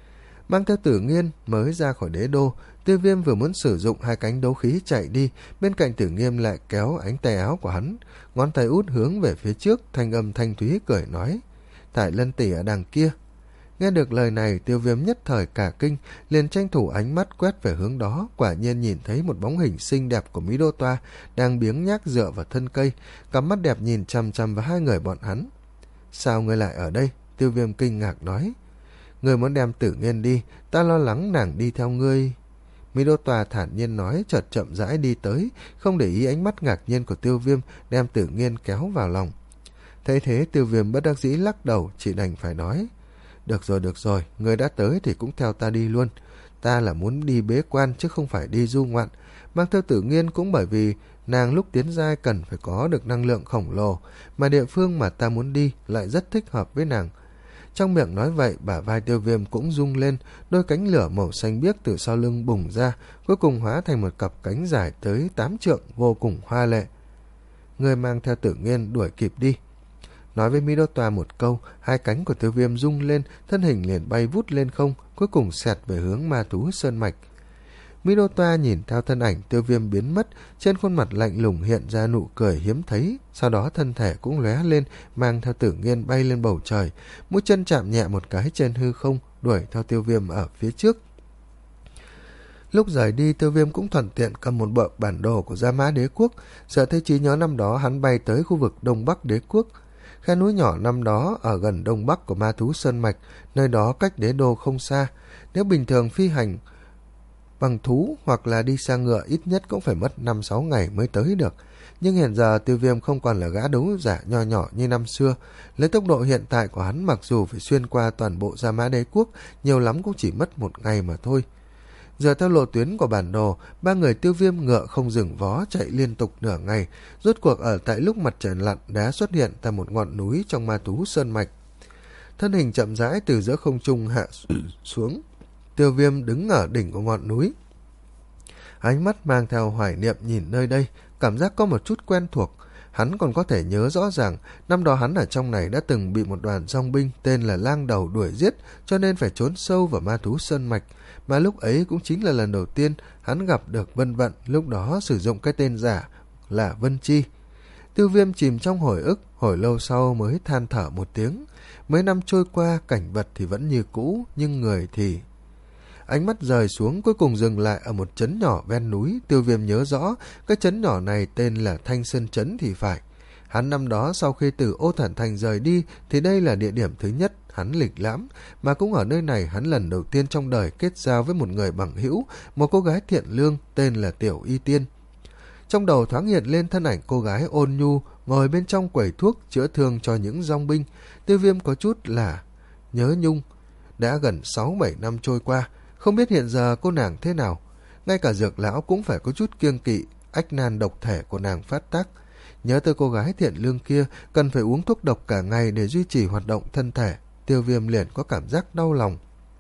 Mang theo Tử Nghiên mới ra khỏi đế đô, Tiêu Viêm vừa muốn sử dụng hai cánh đấu khí chạy đi, bên cạnh Tử Nghiên lại kéo ánh tay áo của hắn, ngón tay út hướng về phía trước, thanh âm thanh thúy cười nói: Thải Lân tỷ ở đằng kia. Nghe được lời này, Tiêu Viêm nhất thời cả kinh, liền tranh thủ ánh mắt quét về hướng đó, quả nhiên nhìn thấy một bóng hình xinh đẹp của Mỹ Đô Toa đang biếng nhác dựa vào thân cây, cặp mắt đẹp nhìn chằm chằm vào hai người bọn hắn. Sao ngươi lại ở đây? Tiêu Viêm kinh ngạc nói. Ngươi muốn đem Tử Nghiên đi, ta lo lắng nàng đi theo ngươi. Mỹ Đô Toa thản nhiên nói, chợt chậm rãi đi tới, không để ý ánh mắt ngạc nhiên của Tiêu Viêm, đem Tử Nghiên kéo vào lòng. Thấy thế, Tiêu Viêm bất đắc dĩ lắc đầu, chỉ đành phải nói: Được rồi, được rồi, ngươi đã tới thì cũng theo ta đi luôn. Ta là muốn đi bế quan chứ không phải đi du ngoạn. Mang theo Tử Nghiên cũng bởi vì nàng lúc tiến giai cần phải có được năng lượng khổng lồ, mà địa phương mà ta muốn đi lại rất thích hợp với nàng. Trong miệng nói vậy, bả vai Tiêu Viêm cũng rung lên, đôi cánh lửa màu xanh biếc từ sau lưng bùng ra, cuối cùng hóa thành một cặp cánh dài tới tám trượng, vô cùng hoa lệ. Ngươi mang theo Tử Nghiên đuổi kịp đi. Nói với Mỹ Đô Toa một câu, hai cánh của Tiêu Viêm rung lên, thân hình liền bay vút lên không, cuối cùng xẹt về hướng ma thú sơn mạch. Mỹ Đô Toa nhìn theo thân ảnh Tiêu Viêm biến mất, trên khuôn mặt lạnh lùng hiện ra nụ cười hiếm thấy, sau đó thân thể cũng lóe lên, mang theo Tử Nghiên bay lên bầu trời, mũi chân chạm nhẹ một cái trên hư không, đuổi theo Tiêu Viêm ở phía trước. Lúc rời đi, Tiêu Viêm cũng thuận tiện cầm một bộ bản đồ của Gia Mã Đế Quốc, sợ thấy trí nhớ năm đó hắn bay tới khu vực Đông Bắc Đế Quốc. Khe núi nhỏ năm đó ở gần đông bắc của ma thú sơn mạch, nơi đó cách đế đô không xa. Nếu bình thường phi hành bằng thú hoặc là đi xa ngựa, ít nhất cũng phải mất năm sáu ngày mới tới được. Nhưng hiện giờ Tiêu Viêm không còn là gã đấu giả nho nhỏ như năm xưa. Lấy tốc độ hiện tại của hắn, mặc dù phải xuyên qua toàn bộ Gia Mã Đế Quốc, nhiều lắm cũng chỉ mất một ngày mà thôi. Giờ theo lộ tuyến của bản đồ, ba người Tiêu Viêm ngựa không dừng vó chạy liên tục nửa ngày, rốt cuộc ở tại lúc mặt trời lặn đã xuất hiện tại một ngọn núi trong ma thú sơn mạch. Thân hình chậm rãi từ giữa không trung hạ xuống. Tiêu Viêm đứng ở đỉnh của ngọn núi, ánh mắt mang theo hoài niệm nhìn nơi đây, cảm giác có một chút quen thuộc. Hắn còn có thể nhớ rõ ràng, năm đó hắn ở trong này đã từng bị một đoàn dòng binh tên là Lang Đầu đuổi giết, cho nên phải trốn sâu vào ma thú sơn mạch. Mà lúc ấy cũng chính là lần đầu tiên hắn gặp được Vân Vận, lúc đó sử dụng cái tên giả là Vân Chi. Tiêu Viêm chìm trong hồi ức, hồi lâu sau mới than thở một tiếng. Mấy năm trôi qua, cảnh vật thì vẫn như cũ, nhưng người thì... Ánh mắt rời xuống, cuối cùng dừng lại ở một trấn nhỏ ven núi. Tiêu Viêm nhớ rõ, cái trấn nhỏ này tên là Thanh Sơn Trấn thì phải. Hắn năm đó sau khi từ Ô Thản Thành rời đi, thì đây là địa điểm thứ nhất hắn lịch lãm, mà cũng ở nơi này hắn lần đầu tiên trong đời kết giao với một người bằng hữu, một cô gái thiện lương tên là Tiểu Y Tiên. Trong đầu thoáng hiện lên thân ảnh cô gái ôn nhu ngồi bên trong quầy thuốc chữa thương cho những dòng binh. Tiêu Viêm có chút là nhớ nhung. Đã gần sáu bảy năm trôi qua, không biết hiện giờ cô nàng thế nào. Ngay cả Dược lão cũng phải có chút kiêng kỵ ách nan độc thể của nàng phát tác. Nhớ tới cô gái thiện lương kia cần phải uống thuốc độc cả ngày để duy trì hoạt động thân thể, Tiêu Viêm liền có cảm giác đau lòng.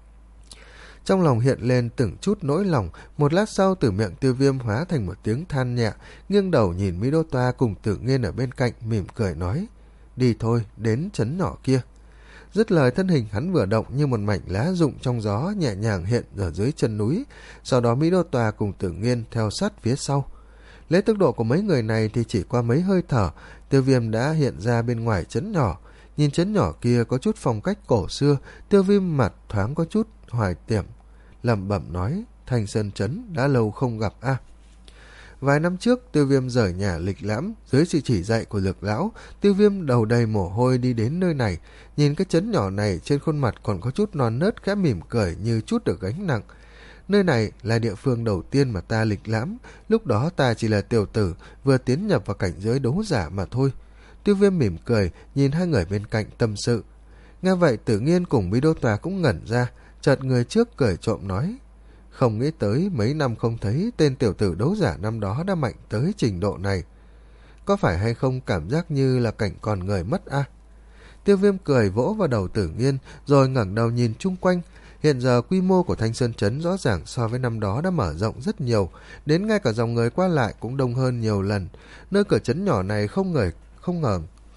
Trong lòng hiện lên từng chút nỗi lòng, một lát sau từ miệng Tiêu Viêm hóa thành một tiếng than nhẹ, nghiêng đầu nhìn Mỹ Đô Toa cùng Tử Nghiên ở bên cạnh, mỉm cười nói: Đi thôi, đến trấn nhỏ kia. Dứt lời, thân hình hắn vừa động như một mảnh lá rụng trong gió, nhẹ nhàng hiện ở dưới chân núi. Sau đó Mỹ Đô Toa cùng Tử Nghiên theo sát phía sau. Lấy tốc độ của mấy người này thì chỉ qua mấy hơi thở, Tiêu Viêm đã hiện ra bên ngoài trấn nhỏ. Nhìn trấn nhỏ kia có chút phong cách cổ xưa, Tiêu Viêm mặt thoáng có chút hoài tiệm, lẩm bẩm nói: Thanh Sơn Trấn đã lâu không gặp a. À. Vài năm trước, Tiêu Viêm rời nhà lịch lãm, dưới sự chỉ dạy của Dược lão, Tiêu Viêm đầu đầy mồ hôi đi đến nơi này. Nhìn cái trấn nhỏ này, trên khuôn mặt còn có chút non nớt, khẽ mỉm cười như chút được gánh nặng. Nơi này là địa phương đầu tiên mà ta lịch lãm, lúc đó ta chỉ là tiểu tử, vừa tiến nhập vào cảnh giới đấu giả mà thôi. Tiêu Viêm mỉm cười, nhìn hai người bên cạnh tâm sự. Nghe vậy, Tử Nghiên cùng Mỹ Đô Toa cũng ngẩn ra, chợt người trước cười trộm nói: Không nghĩ tới mấy năm không thấy, tên tiểu tử đấu giả năm đó đã mạnh tới trình độ này. Có phải hay không cảm giác như là cảnh còn người mất a? À? Tiêu Viêm cười vỗ vào đầu Tử Nghiên, rồi ngẩng đầu nhìn chung quanh. Hiện giờ quy mô của Thanh Sơn Trấn rõ ràng so với năm đó đã mở rộng rất nhiều, đến ngay cả dòng người qua lại cũng đông hơn nhiều lần. Nơi cửa trấn nhỏ này không người không ngờ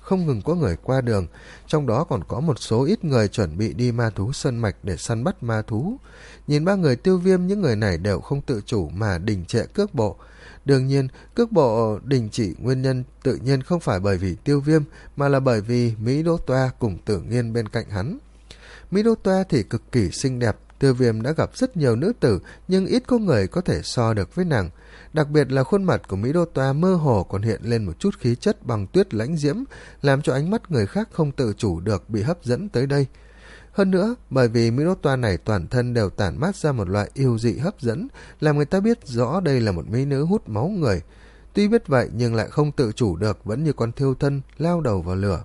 không ngừng có người qua đường, trong đó còn có một số ít người chuẩn bị đi ma thú sơn mạch để săn bắt ma thú. Nhìn ba người Tiêu Viêm, những người này đều không tự chủ mà đình trệ cước bộ. Đương nhiên, cước bộ đình chỉ nguyên nhân tự nhiên không phải bởi vì Tiêu Viêm, mà là bởi vì Mỹ Đỗ Toa cùng Tử Nghiên bên cạnh hắn. Mỹ Đỗ Toa thì cực kỳ xinh đẹp, Tiêu Viêm đã gặp rất nhiều nữ tử, nhưng ít có người có thể so được với nàng. Đặc biệt là khuôn mặt của Mỹ Đỗ Toa mơ hồ còn hiện lên một chút khí chất bằng tuyết lãnh diễm, làm cho ánh mắt người khác không tự chủ được bị hấp dẫn tới đây. Hơn nữa, bởi vì Mỹ Đỗ Toa này toàn thân đều tản mát ra một loại yêu dị hấp dẫn, làm người ta biết rõ đây là một mỹ nữ hút máu người. Tuy biết vậy nhưng lại không tự chủ được, vẫn như con thiêu thân lao đầu vào lửa.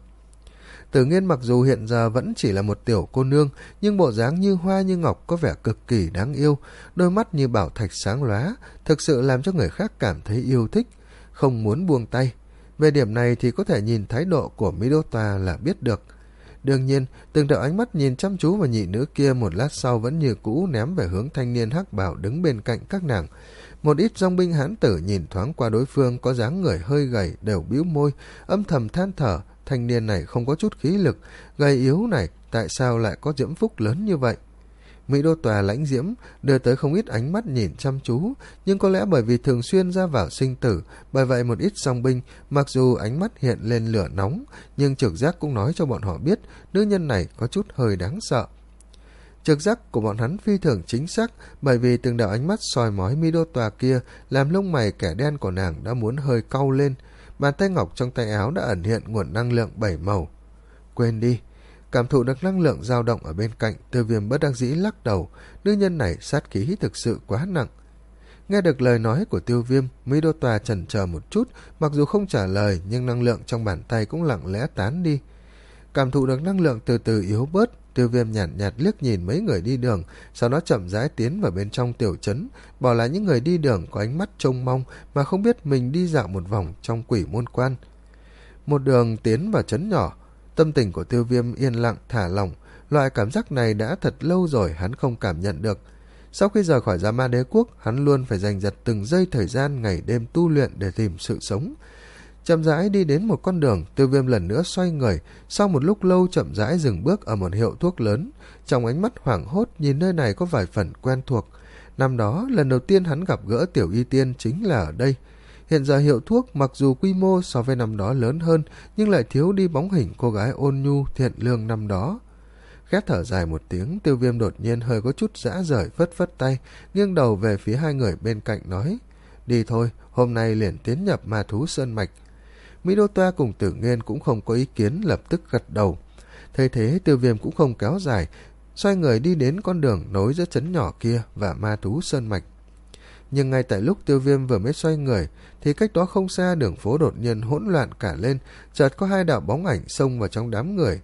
Tử Nghiên mặc dù hiện giờ vẫn chỉ là một tiểu cô nương, nhưng bộ dáng như hoa như ngọc có vẻ cực kỳ đáng yêu, đôi mắt như bảo thạch sáng lóa, thực sự làm cho người khác cảm thấy yêu thích, không muốn buông tay. Về điểm này thì có thể nhìn thái độ của Mỹ Đỗ Toa là biết được. Đương nhiên, từng đạo ánh mắt nhìn chăm chú vào nhị nữ kia một lát sau vẫn như cũ ném về hướng thanh niên hắc bào đứng bên cạnh các nàng. Một ít dòng binh hán tử nhìn thoáng qua đối phương có dáng người hơi gầy đều bĩu môi, âm thầm than thở, thanh niên này không có chút khí lực, gầy yếu này tại sao lại có diễm phúc lớn như vậy. Mỹ Đỗ Toa lãnh diễm đưa tới không ít ánh mắt nhìn chăm chú, nhưng có lẽ bởi vì thường xuyên ra vào sinh tử, bởi vậy một ít dòng binh mặc dù ánh mắt hiện lên lửa nóng, nhưng trực giác cũng nói cho bọn họ biết nữ nhân này có chút hơi đáng sợ. Trực giác của bọn hắn phi thường chính xác, bởi vì từng đạo ánh mắt soi mói Mỹ Đỗ Toa kia làm lông mày kẻ đen của nàng đã muốn hơi cau lên. Bàn tay ngọc trong tay áo đã ẩn hiện nguồn năng lượng bảy màu. Quên đi. Cảm thụ được năng lượng dao động ở bên cạnh, Tiêu Viêm bất đắc dĩ lắc đầu, nữ nhân này sát khí thực sự quá nặng. Nghe được lời nói của Tiêu Viêm, Mỹ Đỗ Toa chần chờ một chút, mặc dù không trả lời nhưng năng lượng trong bàn tay cũng lặng lẽ tán đi. Cảm thụ được năng lượng từ từ yếu bớt, Tiêu Viêm nhàn nhạt, nhạt liếc nhìn mấy người đi đường, sau đó chậm rãi tiến vào bên trong tiểu trấn, bỏ lại những người đi đường có ánh mắt trông mong mà không biết mình đi dạo một vòng trong quỷ môn quan. Một đường tiến vào trấn nhỏ, tâm tình của Tiêu Viêm yên lặng thả lỏng, loại cảm giác này đã thật lâu rồi hắn không cảm nhận được. Sau khi rời khỏi Dạ Ma Đế Quốc, hắn luôn phải dành dật từng giây thời gian ngày đêm tu luyện để tìm sự sống. Chậm rãi đi đến một con đường, Tiêu Viêm lần nữa xoay người, sau một lúc lâu chậm rãi dừng bước ở một hiệu thuốc lớn, trong ánh mắt hoảng hốt nhìn nơi này có vài phần quen thuộc. Năm đó, lần đầu tiên hắn gặp gỡ Tiểu Y Tiên chính là ở đây. Hiện giờ hiệu thuốc mặc dù quy mô so với năm đó lớn hơn, nhưng lại thiếu đi bóng hình cô gái ôn nhu thiện lương năm đó. Khét thở dài một tiếng, Tiêu Viêm đột nhiên hơi có chút dã rời, phất phất tay, nghiêng đầu về phía hai người bên cạnh nói: Đi thôi, hôm nay liền tiến nhập ma thú sơn mạch. Mỹ Đỗ Toa cùng Tử Nghiên cũng không có ý kiến, lập tức gật đầu. Thấy thế, Tiêu Viêm cũng không kéo dài, xoay người đi đến con đường nối giữa trấn nhỏ kia và ma thú sơn mạch. Nhưng ngay tại lúc Tiêu Viêm vừa mới xoay người, thì cách đó không xa đường phố đột nhiên hỗn loạn cả lên, chợt có hai đạo bóng ảnh xông vào trong đám người.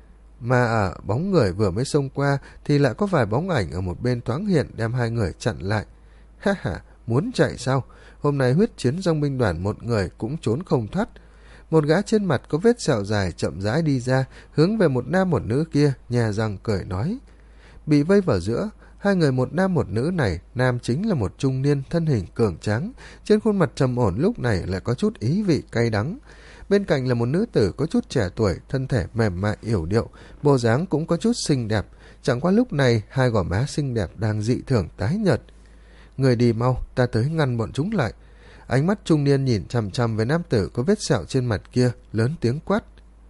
Mà ở bóng người vừa mới xông qua thì lại có vài bóng ảnh ở một bên thoáng hiện đem hai người chặn lại. Ha ha, muốn chạy sao? Hôm nay huyết chiến dòng binh đoàn một người cũng trốn không thoát. Một gã trên mặt có vết sẹo dài chậm rãi đi ra, hướng về một nam một nữ kia, nhè răng cười nói. Bị vây vào giữa, hai người một nam một nữ này, nam chính là một trung niên thân hình cường tráng, trên khuôn mặt trầm ổn lúc này lại có chút ý vị cay đắng. Bên cạnh là một nữ tử có chút trẻ tuổi, thân thể mềm mại yểu điệu, bộ dáng cũng có chút xinh đẹp, chẳng qua lúc này hai gò má xinh đẹp đang dị thường tái nhợt. Người đi mau, ta tới ngăn bọn chúng lại. Ánh mắt trung niên nhìn chằm chằm với nam tử có vết sẹo trên mặt kia, lớn tiếng quát.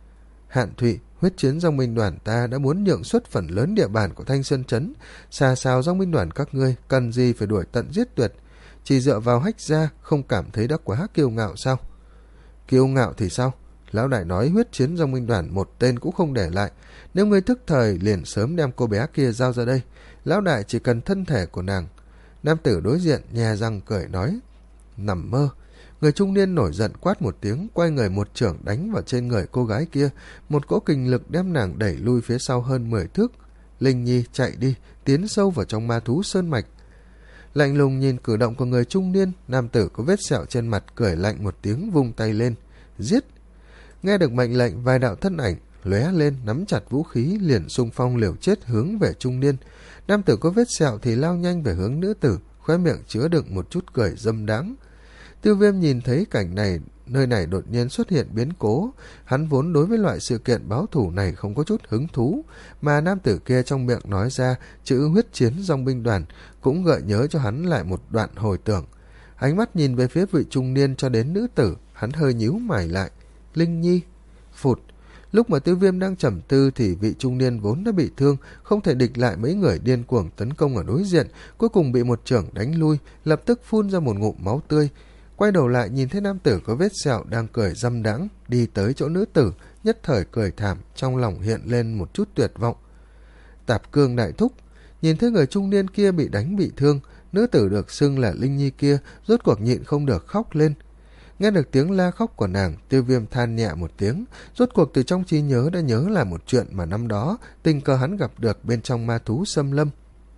Hạn Thụy, huyết chiến dòng binh đoàn ta đã muốn nhượng xuất phần lớn địa bàn của Thanh Sơn Trấn, xa xào dòng binh đoàn các ngươi cần gì phải đuổi tận giết tuyệt, chỉ dựa vào hách gia không cảm thấy đã quá kiêu ngạo sao? Kiêu ngạo thì sao? Lão đại nói huyết chiến dòng binh đoàn một tên cũng không để lại, nếu ngươi thức thời liền sớm đem cô bé kia giao ra đây, lão đại chỉ cần thân thể của nàng. Nam tử đối diện nhè răng cười nói. Nằm mơ. Người trung niên nổi giận quát một tiếng, quay người một chưởng đánh vào trên người cô gái kia, một cỗ kình lực đem nàng đẩy lui phía sau hơn mười thước. Linh Nhi chạy đi, tiến sâu vào trong ma thú sơn mạch. Lạnh lùng nhìn cử động của người trung niên, nam tử có vết sẹo trên mặt cười lạnh một tiếng, vung tay lên. Giết! Nghe được mệnh lệnh, vài đạo thân ảnh lóe lên, nắm chặt vũ khí liền xung phong liều chết hướng về trung niên. Nam tử có vết sẹo thì lao nhanh về hướng nữ tử, khóe miệng chứa đựng một chút cười dâm đáng. Tiêu Viêm nhìn thấy cảnh này nơi này đột nhiên xuất hiện biến cố. Hắn vốn đối với loại sự kiện báo thù này không có chút hứng thú, mà nam tử kia trong miệng nói ra chữ huyết chiến dòng binh đoàn cũng gợi nhớ cho hắn lại một đoạn hồi tưởng. Ánh mắt nhìn về phía vị trung niên cho đến nữ tử, hắn hơi nhíu mày lại. Linh Nhi. Phụt. Lúc mà Tiêu Viêm đang trầm tư thì vị trung niên vốn đã bị thương, không thể địch lại mấy người điên cuồng tấn công ở đối diện, cuối cùng bị một chưởng đánh lui, lập tức phun ra một ngụm máu tươi. Quay đầu lại nhìn thấy nam tử có vết sẹo đang cười dâm đãng đi tới chỗ nữ tử, nhất thời cười thảm, trong lòng hiện lên một chút tuyệt vọng. Tạp Cương đại thúc. Nhìn thấy người trung niên kia bị đánh bị thương, nữ tử được xưng là Linh Nhi kia rốt cuộc nhịn không được khóc lên. Nghe được tiếng la khóc của nàng, Tiêu Viêm than nhẹ một tiếng, rốt cuộc từ trong trí nhớ đã nhớ là một chuyện mà năm đó tình cờ hắn gặp được bên trong ma thú xâm lâm.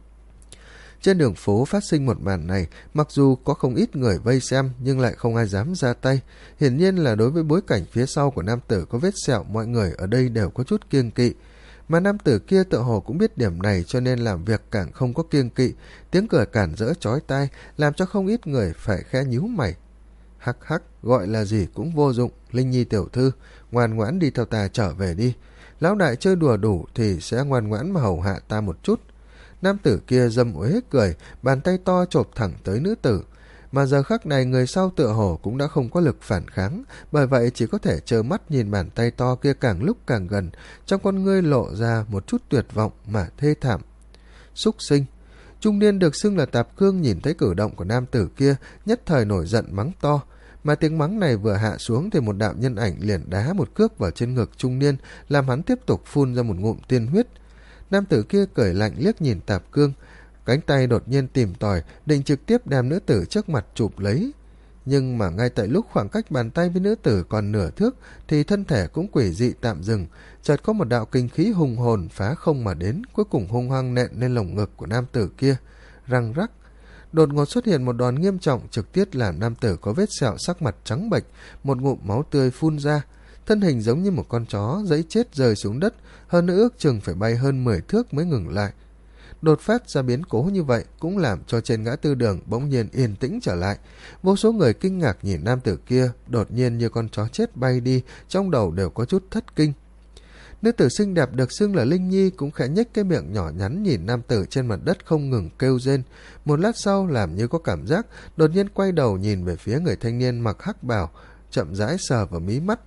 Trên đường phố phát sinh một màn này, mặc dù có không ít người vây xem nhưng lại không ai dám ra tay. Hiển nhiên là đối với bối cảnh phía sau của nam tử có vết sẹo, mọi người ở đây đều có chút kiêng kỵ. Mà nam tử kia tựa hồ cũng biết điểm này cho nên làm việc càng không có kiêng kỵ, tiếng cười cản rỡ chói tai làm cho không ít người phải khẽ nhíu mày. Hắc hắc, gọi là gì cũng vô dụng. Linh Nhi tiểu thư, ngoan ngoãn đi theo ta trở về đi. Lão đại chơi đùa đủ thì sẽ ngoan ngoãn mà hầu hạ ta một chút. Nam tử kia dâm uế cười, bàn tay to chộp thẳng tới nữ tử. Mà giờ khắc này người sau tựa hồ cũng đã không có lực phản kháng, bởi vậy chỉ có thể trơ mắt nhìn bàn tay to kia càng lúc càng gần, trong con ngươi lộ ra một chút tuyệt vọng mà thê thảm. Súc sinh. Trung niên được xưng là Tạp Cương nhìn thấy cử động của nam tử kia, nhất thời nổi giận mắng to. Mà tiếng mắng này vừa hạ xuống thì một đạo nhân ảnh liền đá một cước vào trên ngực trung niên, làm hắn tiếp tục phun ra một ngụm tiên huyết. Nam tử kia cười lạnh liếc nhìn Tạp Cương, cánh tay đột nhiên tìm tòi, định trực tiếp đem nữ tử trước mặt chụp lấy. Nhưng mà ngay tại lúc khoảng cách bàn tay với nữ tử còn nửa thước thì thân thể cũng quỷ dị tạm dừng, chợt có một đạo kinh khí hùng hồn phá không mà đến, cuối cùng hung hăng nện lên lồng ngực của nam tử kia. Răng rắc. Đột ngột xuất hiện một đòn nghiêm trọng, trực tiếp làm nam tử có vết sẹo sắc mặt trắng bệch, một ngụm máu tươi phun ra, thân hình giống như một con chó giẫy chết rơi xuống đất, hơn nữa ước chừng phải bay hơn mười thước mới ngừng lại. Đột phát ra biến cố như vậy cũng làm cho trên ngã tư đường bỗng nhiên yên tĩnh trở lại. Vô số người kinh ngạc nhìn nam tử kia đột nhiên như con chó chết bay đi, trong đầu đều có chút thất kinh. Nữ tử xinh đẹp được xưng là Linh Nhi cũng khẽ nhếch cái miệng nhỏ nhắn nhìn nam tử trên mặt đất không ngừng kêu rên. Một lát sau làm như có cảm giác, đột nhiên quay đầu nhìn về phía người thanh niên mặc hắc bào, chậm rãi sờ vào mí mắt.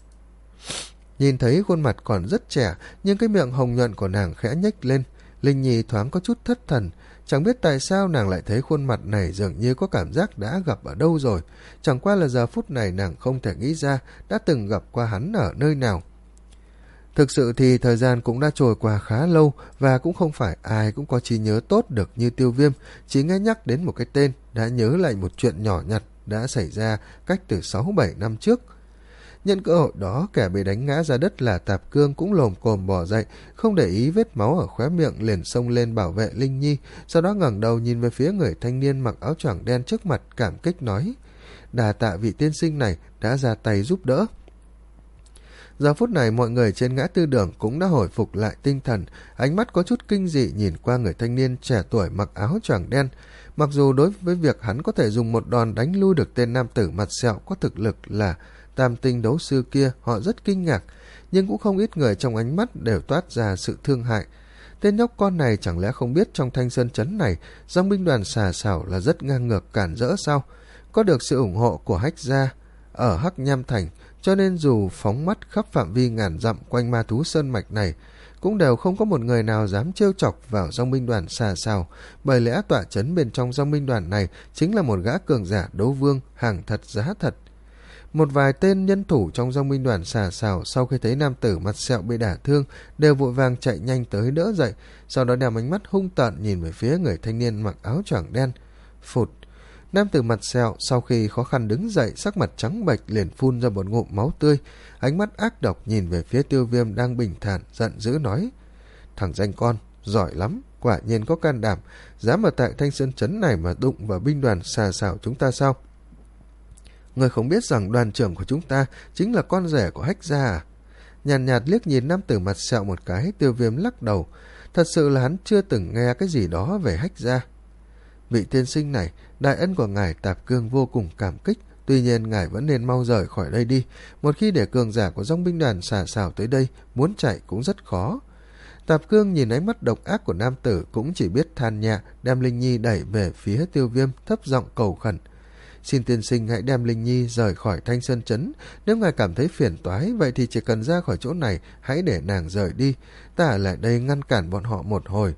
Nhìn thấy khuôn mặt còn rất trẻ, nhưng cái miệng hồng nhuận của nàng khẽ nhếch lên. Linh Nhi thoáng có chút thất thần, chẳng biết tại sao nàng lại thấy khuôn mặt này dường như có cảm giác đã gặp ở đâu rồi. Chẳng qua là giờ phút này nàng không thể nghĩ ra đã từng gặp qua hắn ở nơi nào. Thực sự thì thời gian cũng đã trôi qua khá lâu và cũng không phải ai cũng có trí nhớ tốt được như Tiêu Viêm, chỉ nghe nhắc đến một cái tên đã nhớ lại một chuyện nhỏ nhặt đã xảy ra cách từ sáu bảy năm trước. Nhân cơ hội đó, kẻ bị đánh ngã ra đất là Tạp Cương cũng lồm cồm bò dậy, không để ý vết máu ở khóe miệng liền xông lên bảo vệ Linh Nhi, sau đó ngẩng đầu nhìn về phía người thanh niên mặc áo choàng đen trước mặt, cảm kích nói: "Đà tạ vị tiên sinh này đã ra tay giúp đỡ." Giờ phút này mọi người trên ngã tư đường cũng đã hồi phục lại tinh thần, ánh mắt có chút kinh dị nhìn qua người thanh niên trẻ tuổi mặc áo choàng đen. Mặc dù đối với việc hắn có thể dùng một đòn đánh lui được tên nam tử mặt sẹo có thực lực là tam tinh đấu sư kia, họ rất kinh ngạc, nhưng cũng không ít người trong ánh mắt đều toát ra sự thương hại. Tên nhóc con này chẳng lẽ không biết trong Thanh Sơn Trấn này, dòng binh đoàn xà xảo là rất ngang ngược cản rỡ sao? Có được sự ủng hộ của Hách gia ở Hắc Nham Thành, cho nên dù phóng mắt khắp phạm vi ngàn dặm quanh ma thú sơn mạch này, cũng đều không có một người nào dám trêu chọc vào dòng binh đoàn xà xào, bởi lẽ tọa trấn bên trong dòng binh đoàn này chính là một gã cường giả đấu vương, hàng thật giá thật. Một vài tên nhân thủ trong dòng binh đoàn xà xào sau khi thấy nam tử mặt sẹo bị đả thương đều vội vàng chạy nhanh tới đỡ dậy, sau đó đem ánh mắt hung tợn nhìn về phía người thanh niên mặc áo choàng đen. Phụt! Nam tử mặt sẹo sau khi khó khăn đứng dậy, sắc mặt trắng bệch liền phun ra một ngụm máu tươi, ánh mắt ác độc nhìn về phía Tiêu Viêm đang bình thản, giận dữ nói: "Thằng danh con, giỏi lắm, quả nhiên có can đảm, dám ở tại Thanh Sơn Trấn này mà đụng vào binh đoàn xà xảo chúng ta sao? Người không biết rằng đoàn trưởng của chúng ta chính là con rể của Hách gia à?" Nhàn nhạt, nhạt liếc nhìn nam tử mặt sẹo một cái, Tiêu Viêm lắc đầu, thật sự là hắn chưa từng nghe cái gì đó về Hách gia. "Vị tiên sinh này, đại ân của ngài Tạp Cương vô cùng cảm kích, Tuy nhiên ngài vẫn nên mau rời khỏi đây đi, một khi để cường giả của dòng binh đoàn xà xào tới đây, muốn chạy cũng rất khó. Tạp Cương nhìn ánh mắt độc ác của nam tử cũng chỉ biết than nhẹ, đem Linh Nhi đẩy về phía Tiêu Viêm, thấp giọng cầu khẩn. Xin tiên sinh hãy đem Linh Nhi rời khỏi Thanh Sơn Trấn, nếu ngài cảm thấy phiền toái, vậy thì chỉ cần ra khỏi chỗ này, hãy để nàng rời đi, ta ở lại đây ngăn cản bọn họ một hồi.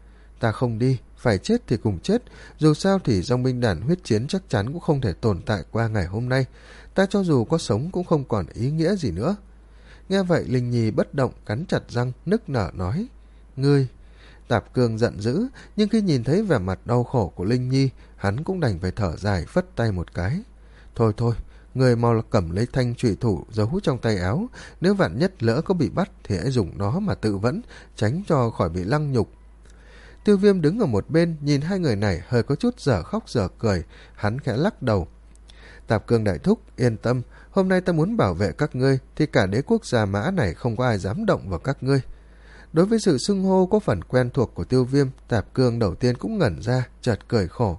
Ta không đi, phải chết thì cùng chết, dù sao thì dòng binh đàn huyết chiến chắc chắn cũng không thể tồn tại qua ngày hôm nay, ta cho dù có sống cũng không còn ý nghĩa gì nữa. Nghe vậy Linh Nhi bất động, cắn chặt răng, nức nở nói, ngươi. Tạp Cương giận dữ, nhưng khi nhìn thấy vẻ mặt đau khổ của Linh Nhi, hắn cũng đành phải thở dài, phất tay một cái. Thôi thôi, người mau cầm lấy thanh trùy thủ giấu trong tay áo, nếu vạn nhất lỡ có bị bắt thì hãy dùng nó mà tự vẫn, tránh cho khỏi bị lăng nhục. Tiêu Viêm đứng ở một bên, nhìn hai người này hơi có chút dở khóc dở cười, hắn khẽ lắc đầu. Tạp Cương đại thúc, yên tâm, hôm nay ta muốn bảo vệ các ngươi, thì cả đế quốc Gia Mã này không có ai dám động vào các ngươi. Đối với sự xưng hô có phần quen thuộc của Tiêu Viêm, Tạp Cương đầu tiên cũng ngẩn ra, chợt cười khổ.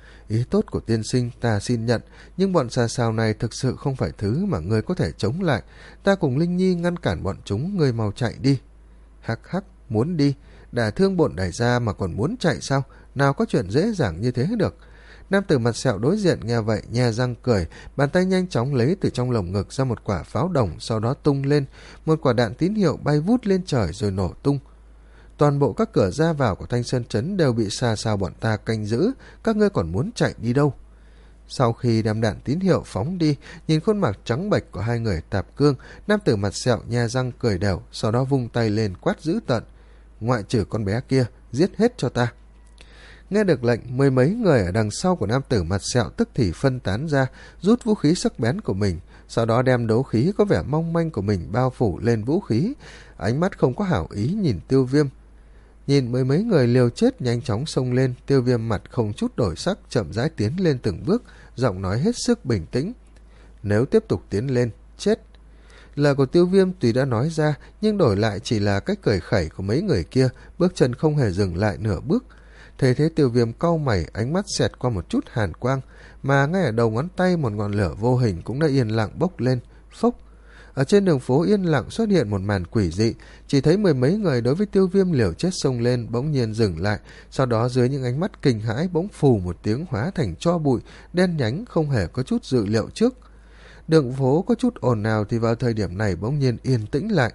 Ý tốt của tiên sinh ta xin nhận, nhưng bọn xà xào này thực sự không phải thứ mà ngươi có thể chống lại. Ta cùng Linh Nhi ngăn cản bọn chúng, ngươi mau chạy đi. Hắc hắc, muốn đi, đả thương bộn đại gia mà còn muốn chạy sao? Nào có chuyện dễ dàng như thế được. Nam tử mặt sẹo đối diện nghe vậy nhe răng cười, bàn tay nhanh chóng lấy từ trong lồng ngực ra một quả pháo đồng, sau đó tung lên, một quả đạn tín hiệu bay vút lên trời rồi nổ tung. Toàn bộ các cửa ra vào của Thanh Sơn Trấn đều bị xà xào bọn ta canh giữ, các ngươi còn muốn chạy đi đâu? Sau khi đem đạn tín hiệu phóng đi, nhìn khuôn mặt trắng bệch của hai người Tạp Cương, nam tử mặt sẹo nhe răng cười đều, sau đó vung tay lên quát dữ tợn. Ngoại trừ con bé kia, giết hết cho ta. Nghe được lệnh, mười mấy người ở đằng sau của nam tử mặt sẹo tức thì phân tán ra, rút vũ khí sắc bén của mình, sau đó đem đấu khí có vẻ mong manh của mình bao phủ lên vũ khí, ánh mắt không có hảo ý nhìn Tiêu Viêm. Nhìn mười mấy người liều chết nhanh chóng xông lên, Tiêu Viêm mặt không chút đổi sắc, chậm rãi tiến lên từng bước, giọng nói hết sức bình tĩnh. Nếu tiếp tục tiến lên, chết. Lời của Tiêu Viêm tuy đã nói ra, nhưng đổi lại chỉ là cách cười khẩy của mấy người kia, bước chân không hề dừng lại nửa bước. Thế thế Tiêu Viêm cau mày, ánh mắt xẹt qua một chút hàn quang, mà ngay ở đầu ngón tay một ngọn lửa vô hình cũng đã yên lặng bốc lên, phốc. Ở trên đường phố yên lặng xuất hiện một màn quỷ dị, chỉ thấy mười mấy người đối với Tiêu Viêm liều chết xông lên bỗng nhiên dừng lại, sau đó dưới những ánh mắt kinh hãi bỗng phù một tiếng hóa thành tro bụi, đen nhánh không hề có chút dự liệu trước. Đường phố có chút ồn ào thì vào thời điểm này bỗng nhiên yên tĩnh lại.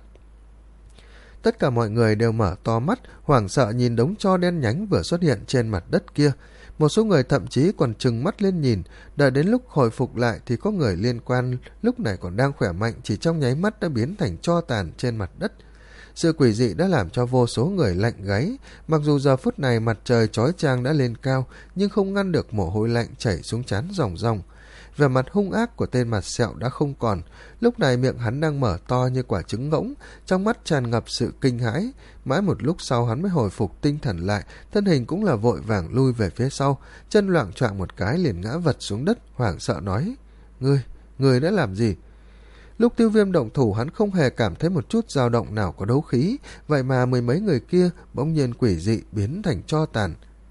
Tất cả mọi người đều mở to mắt, hoảng sợ nhìn đống tro đen nhánh vừa xuất hiện trên mặt đất kia. Một số người thậm chí còn trừng mắt lên nhìn, đợi đến lúc hồi phục lại thì có người liên quan lúc này còn đang khỏe mạnh chỉ trong nháy mắt đã biến thành tro tàn trên mặt đất. Sự quỷ dị đã làm cho vô số người lạnh gáy, mặc dù giờ phút này mặt trời chói chang đã lên cao, nhưng không ngăn được mồ hôi lạnh chảy xuống trán ròng ròng. Vẻ mặt hung ác của tên mặt sẹo đã không còn, lúc này miệng hắn đang mở to như quả trứng ngỗng, trong mắt tràn ngập sự kinh hãi. Mãi một lúc sau hắn mới hồi phục tinh thần lại, thân hình cũng là vội vàng lui về phía sau, chân loạng choạng một cái liền ngã vật xuống đất, hoảng sợ nói: Ngươi, ngươi đã làm gì? Lúc Tiêu Viêm động thủ hắn không hề cảm thấy một chút dao động nào có đấu khí, vậy mà mười mấy người kia bỗng nhiên quỷ dị biến thành tro tàn.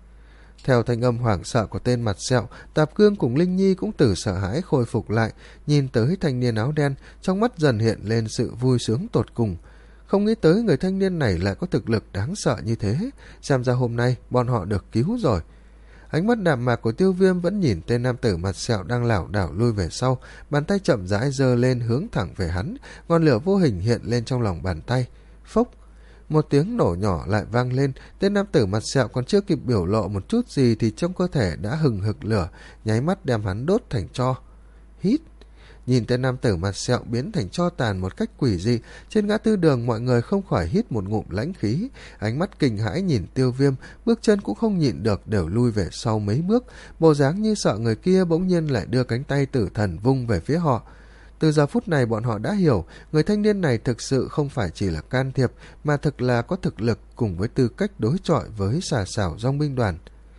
Theo thanh âm hoảng sợ của tên mặt sẹo, Tạp Cương cùng Linh Nhi cũng từ sợ hãi khôi phục lại, nhìn tới thanh niên áo đen, trong mắt dần hiện lên sự vui sướng tột cùng. Không nghĩ tới người thanh niên này lại có thực lực đáng sợ như thế, xem ra hôm nay bọn họ được cứu rồi. Ánh mắt đạm mạc của Tiêu Viêm vẫn nhìn tên nam tử mặt sẹo đang lảo đảo lui về sau, bàn tay chậm rãi giơ lên hướng thẳng về hắn, ngọn lửa vô hình hiện lên trong lòng bàn tay. Phốc! Một tiếng nổ nhỏ lại vang lên, tên nam tử mặt sẹo còn chưa kịp biểu lộ một chút gì thì trong cơ thể đã hừng hực lửa, nháy mắt đem hắn đốt thành tro. Hít! Nhìn tên nam tử mặt sẹo biến thành tro tàn một cách quỷ dị, trên ngã tư đường mọi người không khỏi hít một ngụm lãnh khí, ánh mắt kinh hãi nhìn Tiêu Viêm, bước chân cũng không nhịn được đều lui về sau mấy bước, bộ dáng như sợ người kia bỗng nhiên lại đưa cánh tay tử thần vung về phía họ. Từ giờ phút này bọn họ đã hiểu, người thanh niên này thực sự không phải chỉ là can thiệp, mà thực là có thực lực cùng với tư cách đối chọi với xà xảo dòng binh đoàn.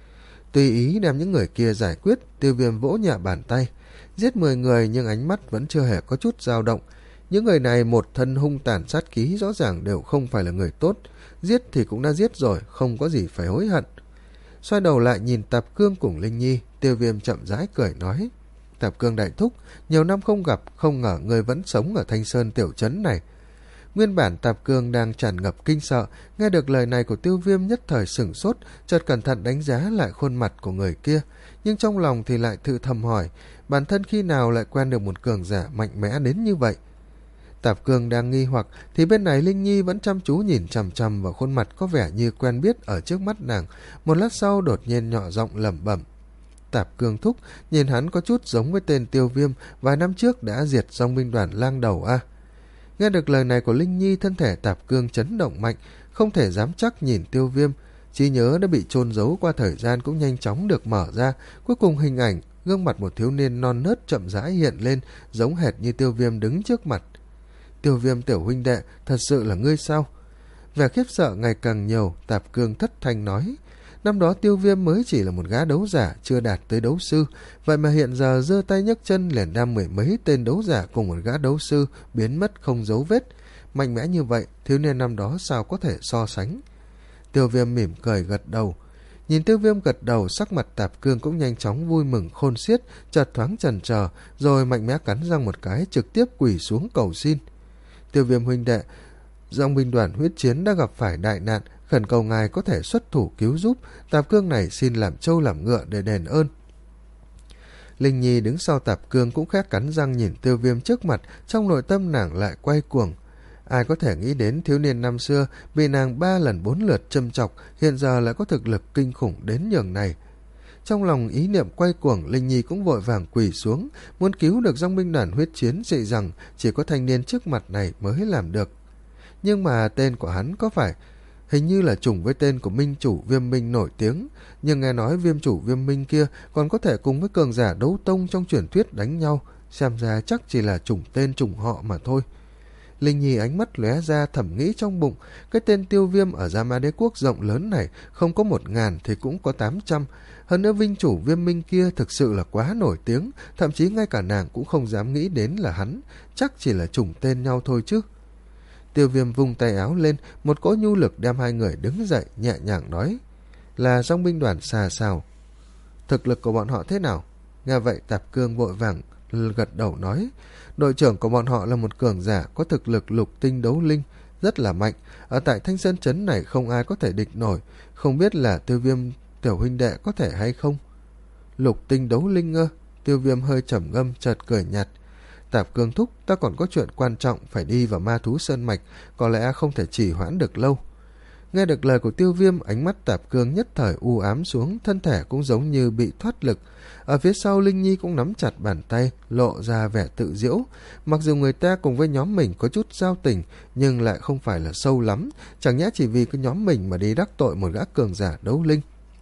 Tùy ý đem những người kia giải quyết, Tiêu Viêm vỗ nhẹ bàn tay. Giết mười người nhưng ánh mắt vẫn chưa hề có chút dao động. Những người này một thân hung tàn sát khí, rõ ràng đều không phải là người tốt. Giết thì cũng đã giết rồi, không có gì phải hối hận. Xoay đầu lại nhìn Tạp Cương cùng Linh Nhi, Tiêu Viêm chậm rãi cười nói: Tạp Cương đại thúc, nhiều năm không gặp, không ngờ người vẫn sống ở Thanh Sơn tiểu trấn này. Nguyên bản Tạp Cương đang tràn ngập kinh sợ, nghe được lời này của Tiêu Viêm nhất thời sửng sốt, chợt cẩn thận đánh giá lại khuôn mặt của người kia, nhưng trong lòng thì lại tự thầm hỏi, bản thân khi nào lại quen được một cường giả mạnh mẽ đến như vậy. Tạp Cương đang nghi hoặc thì bên này Linh Nhi vẫn chăm chú nhìn chằm chằm vào khuôn mặt có vẻ như quen biết ở trước mắt nàng, một lát sau đột nhiên nhỏ giọng lẩm bẩm. Tạp Cương thúc, nhìn hắn có chút giống với tên Tiêu Viêm vài năm trước đã diệt dòng binh đoàn lang đầu a. À. Nghe được lời này của Linh Nhi, thân thể Tạp Cương chấn động mạnh, không thể dám chắc nhìn Tiêu Viêm, trí nhớ đã bị chôn giấu qua thời gian cũng nhanh chóng được mở ra, cuối cùng hình ảnh gương mặt một thiếu niên non nớt chậm rãi hiện lên, giống hệt như Tiêu Viêm đứng trước mặt. Tiêu Viêm tiểu huynh đệ, thật sự là ngươi sao? Vẻ khiếp sợ ngày càng nhiều, Tạp Cương thất thanh nói. Năm đó Tiêu Viêm mới chỉ là một gã đấu giả, chưa đạt tới đấu sư, vậy mà hiện giờ giơ tay nhấc chân liền đam mười mấy tên đấu giả cùng một gã đấu sư biến mất không dấu vết. Mạnh mẽ như vậy, thiếu niên năm đó sao có thể so sánh? Tiêu Viêm mỉm cười gật đầu. Nhìn Tiêu Viêm gật đầu, sắc mặt Tạp Cương cũng nhanh chóng vui mừng khôn xiết, chợt thoáng chần chờ, rồi mạnh mẽ cắn răng một cái, trực tiếp quỳ xuống cầu xin. Tiêu Viêm huynh đệ, dòng binh đoàn huyết chiến đã gặp phải đại nạn, khẩn cầu ngài có thể xuất thủ cứu giúp, Tạp Cương này xin làm trâu làm ngựa để đền ơn. Linh Nhi đứng sau Tạp Cương cũng khẽ cắn răng nhìn Tiêu Viêm trước mặt, trong nội tâm nàng lại quay cuồng. Ai có thể nghĩ đến thiếu niên năm xưa bị nàng ba lần bốn lượt châm chọc, hiện giờ lại có thực lực kinh khủng đến nhường này. Trong lòng ý niệm quay cuồng, Linh Nhi cũng vội vàng quỳ xuống, muốn cứu được dòng binh đoàn huyết chiến, dạy rằng chỉ có thanh niên trước mặt này mới làm được. Nhưng mà tên của hắn có phải hình như là trùng với tên của minh chủ Viêm Minh nổi tiếng, nhưng nghe nói viêm chủ Viêm Minh kia còn có thể cùng với cường giả đấu tông trong truyền thuyết đánh nhau, xem ra chắc chỉ là trùng tên trùng họ mà thôi. Linh Nhi ánh mắt lóe ra, thầm nghĩ trong bụng, cái tên Tiêu Viêm ở Gia Ma Đế Quốc rộng lớn này không có một ngàn thì cũng có tám trăm, hơn nữa vinh chủ Viêm Minh kia thực sự là quá nổi tiếng, thậm chí ngay cả nàng cũng không dám nghĩ đến là hắn, chắc chỉ là trùng tên nhau thôi chứ. Tiêu Viêm vung tay áo lên, một cỗ nhu lực đem hai người đứng dậy, nhẹ nhàng nói, là dòng binh đoàn xà xào. Thực lực của bọn họ thế nào? Nghe vậy Tạp Cương vội vàng gật đầu nói, đội trưởng của bọn họ là một cường giả có thực lực lục tinh đấu linh, rất là mạnh, ở tại Thanh Sơn trấn này không ai có thể địch nổi, không biết là Tiêu Viêm tiểu huynh đệ có thể hay không? Lục tinh đấu linh ơ? Tiêu Viêm hơi trầm ngâm, chợt cười nhạt. Tạp Cương thúc, ta còn có chuyện quan trọng phải đi vào Ma Thú Sơn Mạch, có lẽ không thể trì hoãn được lâu. Nghe được lời của Tiêu Viêm, ánh mắt Tạp Cương nhất thời u ám xuống, thân thể cũng giống như bị thoát lực. Ở phía sau Linh Nhi cũng nắm chặt bàn tay, lộ ra vẻ tự diễu. Mặc dù người ta cùng với nhóm mình có chút giao tình, nhưng lại không phải là sâu lắm, chẳng nhẽ chỉ vì cái nhóm mình mà đi đắc tội một gã cường giả đấu linh.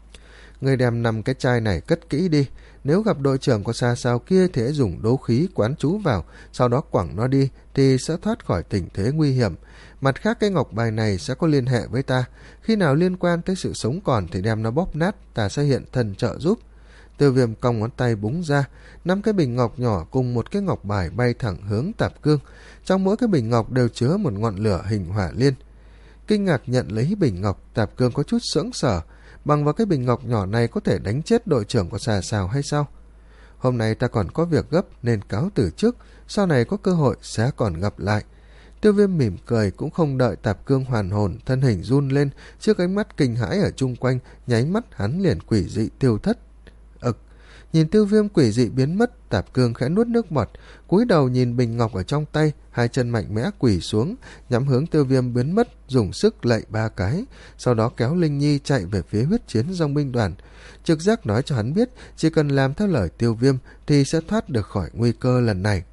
Người đem năm cái chai này cất kỹ đi, nếu gặp đội trưởng của xa sao kia thì hãy dùng đấu khí quán chú vào, sau đó quẳng nó đi thì sẽ thoát khỏi tình thế nguy hiểm. Mặt khác cái ngọc bài này sẽ có liên hệ với ta, khi nào liên quan tới sự sống còn thì đem nó bóp nát, ta sẽ hiện thân trợ giúp. Tiêu Viêm cong ngón tay búng ra, năm cái bình ngọc nhỏ cùng một cái ngọc bài bay thẳng hướng Tạp Cương, trong mỗi cái bình ngọc đều chứa một ngọn lửa hình hỏa liên. Kinh ngạc nhận lấy bình ngọc, Tạp Cương có chút sững sờ, bằng vào cái bình ngọc nhỏ này có thể đánh chết đội trưởng của xà xào hay sao? Hôm nay ta còn có việc gấp nên cáo từ trước, sau này có cơ hội sẽ còn gặp lại. Tiêu Viêm mỉm cười, cũng không đợi Tạp Cương hoàn hồn, thân hình run lên trước ánh mắt kinh hãi ở chung quanh, nháy mắt hắn liền quỷ dị tiêu thất. Ực, nhìn Tiêu Viêm quỷ dị biến mất, Tạp Cương khẽ nuốt nước bọt, cúi đầu nhìn bình ngọc ở trong tay, hai chân mạnh mẽ quỳ xuống, nhắm hướng Tiêu Viêm biến mất, dùng sức lạy ba cái, sau đó kéo Linh Nhi chạy về phía huyết chiến dòng binh đoàn. Trực giác nói cho hắn biết, chỉ cần làm theo lời Tiêu Viêm thì sẽ thoát được khỏi nguy cơ lần này.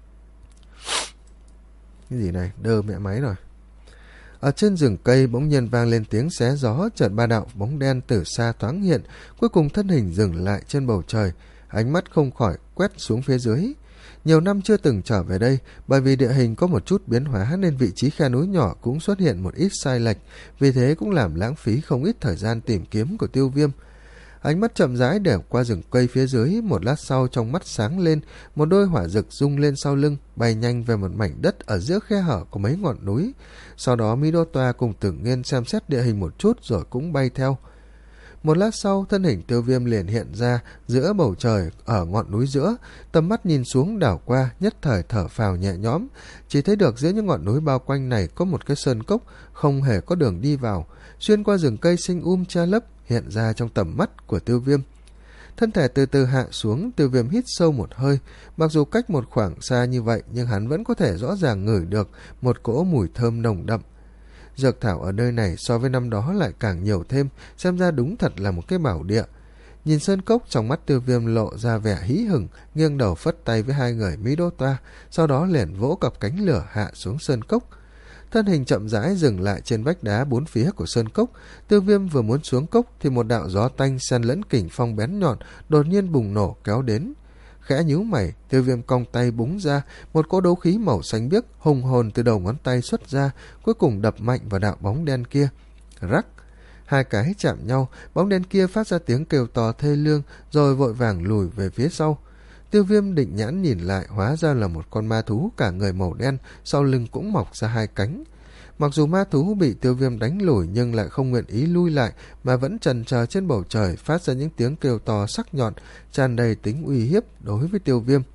Cái gì này, đơ mẹ máy rồi. Ở trên rừng cây bỗng nhiên vang lên tiếng xé gió, chợt ba đạo bóng đen từ xa thoáng hiện, cuối cùng thân hình dừng lại trên bầu trời, ánh mắt không khỏi quét xuống phía dưới. Nhiều năm chưa từng trở về đây, bởi vì địa hình có một chút biến hóa nên vị trí khe núi nhỏ cũng xuất hiện một ít sai lệch, vì thế cũng làm lãng phí không ít thời gian tìm kiếm của Tiêu Viêm. Ánh mắt chậm rãi đảo qua rừng cây phía dưới, một lát sau trong mắt sáng lên, một đôi hỏa rực rung lên sau lưng, bay nhanh về một mảnh đất ở giữa khe hở của mấy ngọn núi. Sau đó Mỹ Đô Toa cùng Tử Nghiên xem xét địa hình một chút rồi cũng bay theo. Một lát sau, thân hình Tiêu Viêm liền hiện ra giữa bầu trời ở ngọn núi giữa, tầm mắt nhìn xuống đảo qua, nhất thời thở phào nhẹ nhõm. Chỉ thấy được giữa những ngọn núi bao quanh này có một cái sơn cốc, không hề có đường đi vào, xuyên qua rừng cây xinh um che lấp, hiện ra trong tầm mắt của Tiêu Viêm. Thân thể từ từ hạ xuống, Tiêu Viêm hít sâu một hơi. Mặc dù cách một khoảng xa như vậy, nhưng hắn vẫn có thể rõ ràng ngửi được một cỗ mùi thơm nồng đậm. Dược thảo ở nơi này so với năm đó lại càng nhiều thêm, xem ra đúng thật là một cái bảo địa. Nhìn sơn cốc, trong mắt Tiêu Viêm lộ ra vẻ hí hửng, nghiêng đầu phất tay với hai người Mỹ Đô Toa, sau đó liền vỗ cặp cánh lửa hạ xuống sơn cốc. Thân hình chậm rãi dừng lại trên vách đá bốn phía của sơn cốc. Tiêu Viêm vừa muốn xuống cốc thì một đạo gió tanh xen lẫn kình phong bén nhọn đột nhiên bùng nổ kéo đến. Khẽ nhíu mày, Tiêu Viêm cong tay búng ra, một cỗ đấu khí màu xanh biếc hùng hồn từ đầu ngón tay xuất ra, cuối cùng đập mạnh vào đạo bóng đen kia. Rắc! Hai cái chạm nhau, bóng đen kia phát ra tiếng kêu to thê lương, rồi vội vàng lùi về phía sau. Tiêu Viêm định nhãn nhìn lại, hóa ra là một con ma thú cả người màu đen, sau lưng cũng mọc ra hai cánh. Mặc dù ma thú bị Tiêu Viêm đánh lùi nhưng lại không nguyện ý lui lại, mà vẫn chần chờ trên bầu trời, phát ra những tiếng kêu to sắc nhọn, tràn đầy tính uy hiếp đối với Tiêu Viêm.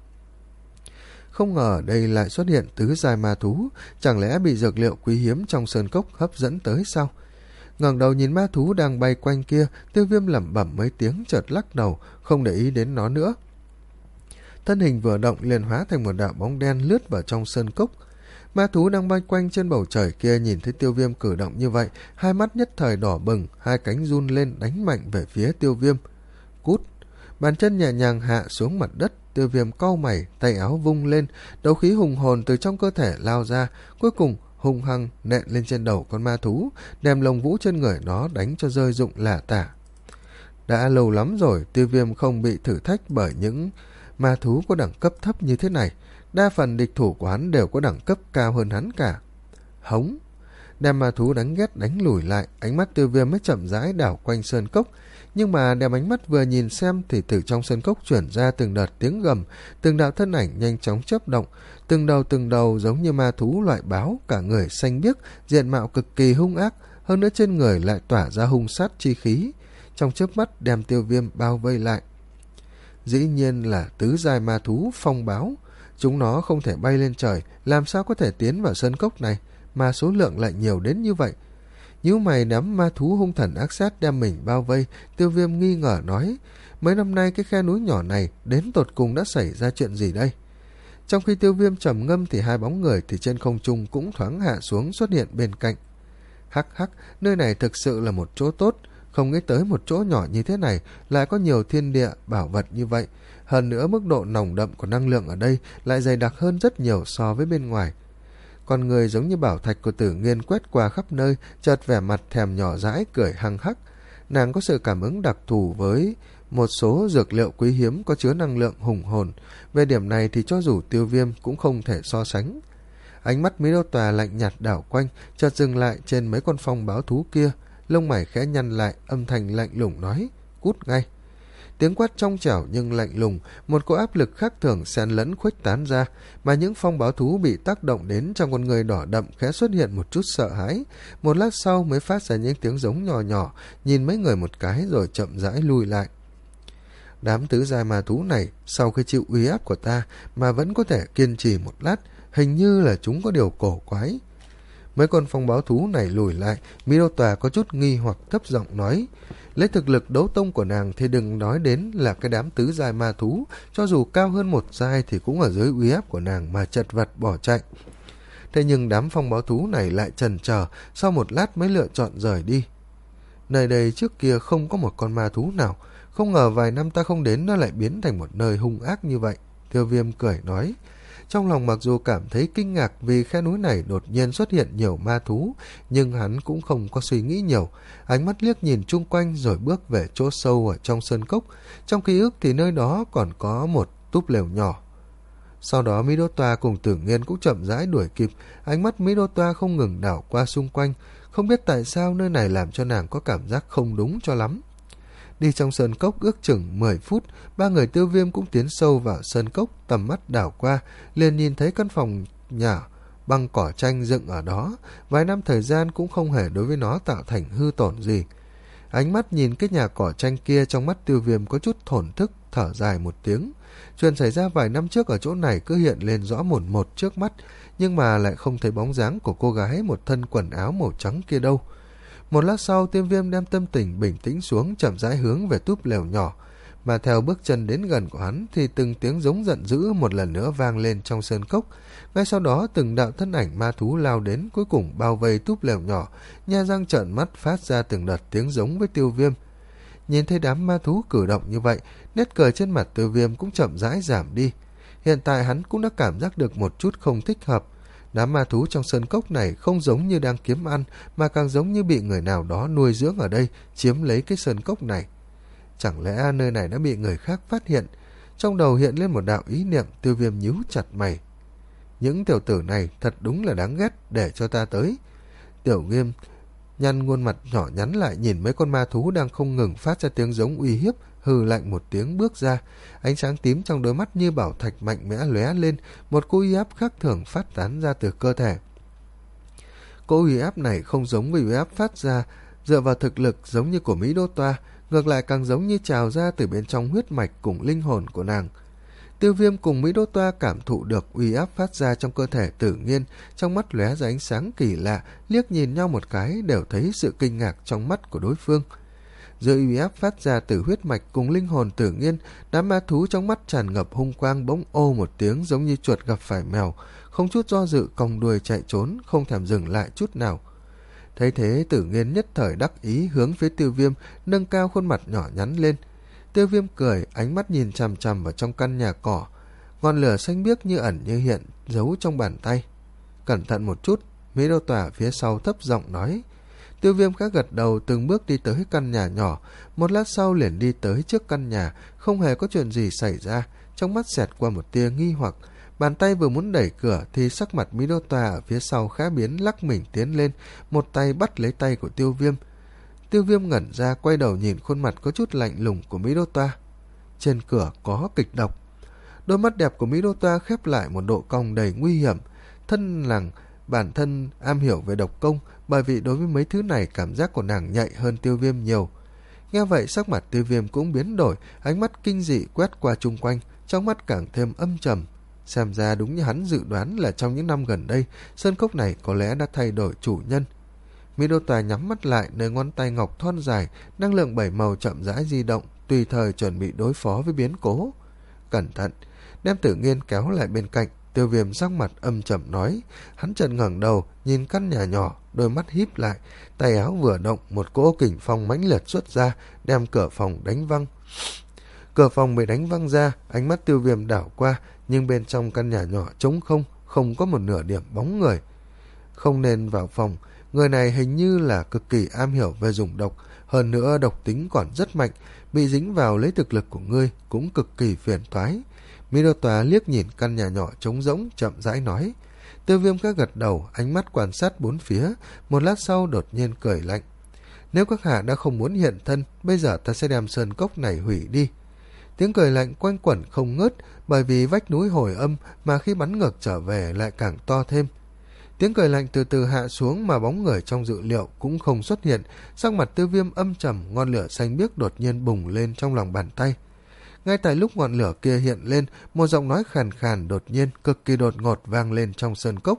Không ngờ đây lại xuất hiện tứ giai ma thú, chẳng lẽ bị dược liệu quý hiếm trong sơn cốc hấp dẫn tới sao? Ngẩng đầu nhìn ma thú đang bay quanh kia, Tiêu Viêm lẩm bẩm mấy tiếng chợt lắc đầu, không để ý đến nó nữa. Thân hình vừa động liền hóa thành một đạo bóng đen lướt vào trong sơn cốc. Ma thú đang bay quanh trên bầu trời kia nhìn thấy Tiêu Viêm cử động như vậy, hai mắt nhất thời đỏ bừng, hai cánh run lên đánh mạnh về phía Tiêu Viêm. Cút! Bàn chân nhẹ nhàng hạ xuống mặt đất, Tiêu Viêm cau mày, tay áo vung lên, đấu khí hùng hồn từ trong cơ thể lao ra, cuối cùng hung hăng nện lên trên đầu con ma thú, đem lông vũ trên người nó đánh cho rơi rụng lả tả. Đã lâu lắm rồi Tiêu Viêm không bị thử thách bởi những ma thú có đẳng cấp thấp như thế này. Đa phần địch thủ của hắn đều có đẳng cấp cao hơn hắn cả. Hống! Đem ma thú đánh ghét đánh lùi lại, ánh mắt Tiêu Viêm mới chậm rãi đảo quanh sơn cốc. Nhưng mà đem ánh mắt vừa nhìn xem thì từ trong sơn cốc chuyển ra từng đợt tiếng gầm, từng đạo thân ảnh nhanh chóng chớp động, từng đầu từng đầu giống như ma thú loại báo, cả người xanh biếc, diện mạo cực kỳ hung ác, hơn nữa trên người lại tỏa ra hung sát chi khí, trong chớp mắt đem Tiêu Viêm bao vây lại. Dĩ nhiên là tứ giai ma thú phong báo, chúng nó không thể bay lên trời, làm sao có thể tiến vào sơn cốc này, mà số lượng lại nhiều đến như vậy. Nhíu mày nắm ma thú hung thần ác sát đem mình bao vây, Tiêu Viêm nghi ngờ nói, mấy năm nay cái khe núi nhỏ này đến tột cùng đã xảy ra chuyện gì đây? Trong khi Tiêu Viêm trầm ngâm thì hai bóng người thì trên không trung cũng thoáng hạ xuống xuất hiện bên cạnh. Hắc hắc, nơi này thực sự là một chỗ tốt, không nghĩ tới một chỗ nhỏ như thế này lại có nhiều thiên địa bảo vật như vậy, hơn nữa mức độ nồng đậm của năng lượng ở đây lại dày đặc hơn rất nhiều so với bên ngoài. Con người giống như bảo thạch của Tử Nghiên quét qua khắp nơi, chợt vẻ mặt thèm nhỏ dãi cười hăng hắc. Nàng có sự cảm ứng đặc thù với một số dược liệu quý hiếm có chứa năng lượng hùng hồn, về điểm này thì cho dù Tiêu Viêm cũng không thể so sánh. Ánh mắt Mỹ Đô Tòa lạnh nhạt đảo quanh, chợt dừng lại trên mấy con phong báo thú kia, lông mày khẽ nhăn lại, âm thanh lạnh lùng nói, cút ngay. Tiếng quát trong trẻo nhưng lạnh lùng, một cỗ áp lực khác thường xen lẫn khuếch tán ra, mà những phong báo thú bị tác động đến trong con người đỏ đậm khẽ xuất hiện một chút sợ hãi, một lát sau mới phát ra những tiếng giống nhỏ nhỏ, nhìn mấy người một cái rồi chậm rãi lui lại. Đám tứ giai ma thú này sau khi chịu uy áp của ta mà vẫn có thể kiên trì một lát, hình như là chúng có điều cổ quái. Mấy con phong báo thú này lùi lại, Mỹ Đô Tòa có chút nghi hoặc thấp giọng nói, lấy thực lực đấu tông của nàng thì đừng nói đến là cái đám tứ giai ma thú, cho dù cao hơn một giai thì cũng ở dưới uy áp của nàng mà chật vật bỏ chạy. Thế nhưng đám phong báo thú này lại chần chờ, sau một lát mới lựa chọn rời đi. Nơi đây trước kia không có một con ma thú nào, không ngờ vài năm ta không đến nó lại biến thành một nơi hung ác như vậy. Tiêu Viêm cười nói. Trong lòng mặc dù cảm thấy kinh ngạc vì khe núi này đột nhiên xuất hiện nhiều ma thú, nhưng hắn cũng không có suy nghĩ nhiều. Ánh mắt liếc nhìn chung quanh rồi bước về chỗ sâu ở trong sơn cốc. Trong ký ức thì nơi đó còn có một túp lều nhỏ. Sau đó Mỹ Đô Toa cùng Tử Nghiên cũng chậm rãi đuổi kịp. Ánh mắt Mỹ Đô Toa không ngừng đảo qua xung quanh. Không biết tại sao nơi này làm cho nàng có cảm giác không đúng cho lắm. Đi trong sơn cốc ước chừng mười phút, ba người Tiêu Viêm cũng tiến sâu vào sơn cốc, tầm mắt đảo qua, liền nhìn thấy căn phòng nhỏ bằng cỏ tranh dựng ở đó, vài năm thời gian cũng không hề đối với nó tạo thành hư tổn gì. Ánh mắt nhìn cái nhà cỏ tranh kia, trong mắt Tiêu Viêm có chút thổn thức, thở dài một tiếng. Chuyện xảy ra vài năm trước ở chỗ này cứ hiện lên rõ mồn một trước mắt, nhưng mà lại không thấy bóng dáng của cô gái một thân quần áo màu trắng kia đâu. Một lát sau, Tiêu Viêm đem tâm tình bình tĩnh xuống, chậm rãi hướng về túp lều nhỏ. Mà theo bước chân đến gần của hắn thì từng tiếng giống giận dữ một lần nữa vang lên trong sơn cốc. Ngay sau đó từng đạo thân ảnh ma thú lao đến, cuối cùng bao vây túp lều nhỏ, nha răng trợn mắt phát ra từng đợt tiếng giống với Tiêu Viêm. Nhìn thấy đám ma thú cử động như vậy, nét cười trên mặt Tiêu Viêm cũng chậm rãi giảm đi. Hiện tại hắn cũng đã cảm giác được một chút không thích hợp. Đám ma thú trong sơn cốc này không giống như đang kiếm ăn, mà càng giống như bị người nào đó nuôi dưỡng ở đây, chiếm lấy cái sơn cốc này. Chẳng lẽ nơi này đã bị người khác phát hiện? Trong đầu hiện lên một đạo ý niệm, Tiêu Viêm nhíu chặt mày. Những tiểu tử này thật đúng là đáng ghét, để cho ta tới. Tiểu Nghiêm nhăn khuôn mặt nhỏ nhắn lại, nhìn mấy con ma thú đang không ngừng phát ra tiếng giống uy hiếp, hừ lạnh một tiếng bước ra. Ánh sáng tím trong đôi mắt như bảo thạch mạnh mẽ lóe lên, một cỗ uy áp khác thường phát tán ra từ cơ thể. Cỗ uy áp này không giống với uy áp phát ra dựa vào thực lực giống như của Mỹ Đô Toa, ngược lại càng giống như trào ra từ bên trong huyết mạch cùng linh hồn của nàng. Tiêu Viêm cùng Mỹ Đô Toa cảm thụ được uy áp phát ra trong cơ thể Tử Nghiên, trong mắt lóe ra ánh sáng kỳ lạ, liếc nhìn nhau một cái đều thấy sự kinh ngạc trong mắt của đối phương. Dưới uy áp phát ra từ huyết mạch cùng linh hồn Tử Nghiên, đám ma thú trong mắt tràn ngập hung quang bỗng ô một tiếng giống như chuột gặp phải mèo, không chút do dự cong đuôi chạy trốn, không thèm dừng lại chút nào. Thấy thế, Tử Nghiên nhất thời đắc ý hướng phía Tiêu Viêm, nâng cao khuôn mặt nhỏ nhắn lên. Tiêu Viêm cười, ánh mắt nhìn chằm chằm vào trong căn nhà cỏ, ngọn lửa xanh biếc như ẩn như hiện giấu trong bàn tay. Cẩn thận một chút, Mỹ Đô Tỏa phía sau thấp giọng nói. Tiêu Viêm khẽ gật đầu, từng bước đi tới căn nhà nhỏ, một lát sau liền đi tới trước căn nhà, không hề có chuyện gì xảy ra, trong mắt xẹt qua một tia nghi hoặc. Bàn tay vừa muốn đẩy cửa thì sắc mặt Mỹ Đô Tòa ở phía sau khá biến, lắc mình tiến lên, một tay bắt lấy tay của Tiêu Viêm. Tiêu Viêm ngẩn ra, quay đầu nhìn khuôn mặt có chút lạnh lùng của Mỹ Đô Tòa. Trên cửa có kịch độc. Đôi mắt đẹp của Mỹ Đô Tòa khép lại một độ cong đầy nguy hiểm. Thân làng bản thân am hiểu về độc công, bởi vì đối với mấy thứ này cảm giác của nàng nhạy hơn Tiêu Viêm nhiều. Nghe vậy sắc mặt Tiêu Viêm cũng biến đổi, ánh mắt kinh dị quét qua chung quanh, trong mắt càng thêm âm trầm. Xem ra đúng như hắn dự đoán là trong những năm gần đây, sơn cốc này có lẽ đã thay đổi chủ nhân. Mỹ Đô Tòa nhắm mắt lại, nơi ngón tay ngọc thon dài, năng lượng bảy màu chậm rãi di động, tùy thời chuẩn bị đối phó với biến cố. Cẩn thận, đem Tử Nghiên kéo lại bên cạnh. Tiêu Viêm sắc mặt âm trầm nói. Hắn chợt ngẩng đầu, nhìn căn nhà nhỏ, đôi mắt híp lại, tay áo vừa động, một cỗ kình phong mãnh liệt xuất ra, đem cửa phòng đánh văng. Cửa phòng bị đánh văng ra, ánh mắt Tiêu Viêm đảo qua, nhưng bên trong căn nhà nhỏ trống không, không có một nửa điểm bóng người. Không nên vào phòng, người này hình như là cực kỳ am hiểu về dùng độc, hơn nữa độc tính còn rất mạnh, bị dính vào lấy thực lực của ngươi cũng cực kỳ phiền toái. Mỹ Đô Tòa liếc nhìn căn nhà nhỏ trống rỗng, chậm rãi nói. Tiêu Viêm khẽ gật đầu, ánh mắt quan sát bốn phía, một lát sau đột nhiên cười lạnh. Nếu các hạ đã không muốn hiện thân, bây giờ ta sẽ đem sơn cốc này hủy đi. Tiếng cười lạnh quanh quẩn không ngớt, bởi vì vách núi hồi âm mà khi bắn ngược trở về lại càng to thêm. Tiếng cười lạnh từ từ hạ xuống mà bóng người trong dự liệu cũng không xuất hiện, sắc mặt Tiêu Viêm âm trầm, ngọn lửa xanh biếc đột nhiên bùng lên trong lòng bàn tay. Ngay tại lúc ngọn lửa kia hiện lên, một giọng nói khàn khàn đột nhiên cực kỳ đột ngột vang lên trong sơn cốc.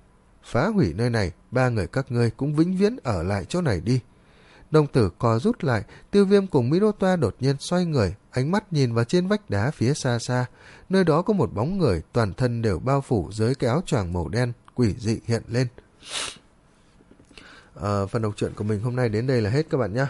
Phá hủy nơi này, ba người các ngươi cũng vĩnh viễn ở lại chỗ này đi. Đồng tử co rút lại, Tiêu Viêm cùng Mỹ Đô Toa đột nhiên xoay người, ánh mắt nhìn vào trên vách đá phía xa xa. Nơi đó có một bóng người, toàn thân đều bao phủ dưới cái áo choàng màu đen, quỷ dị hiện lên. À, phần đọc truyện của mình hôm nay đến đây là hết các bạn nhé.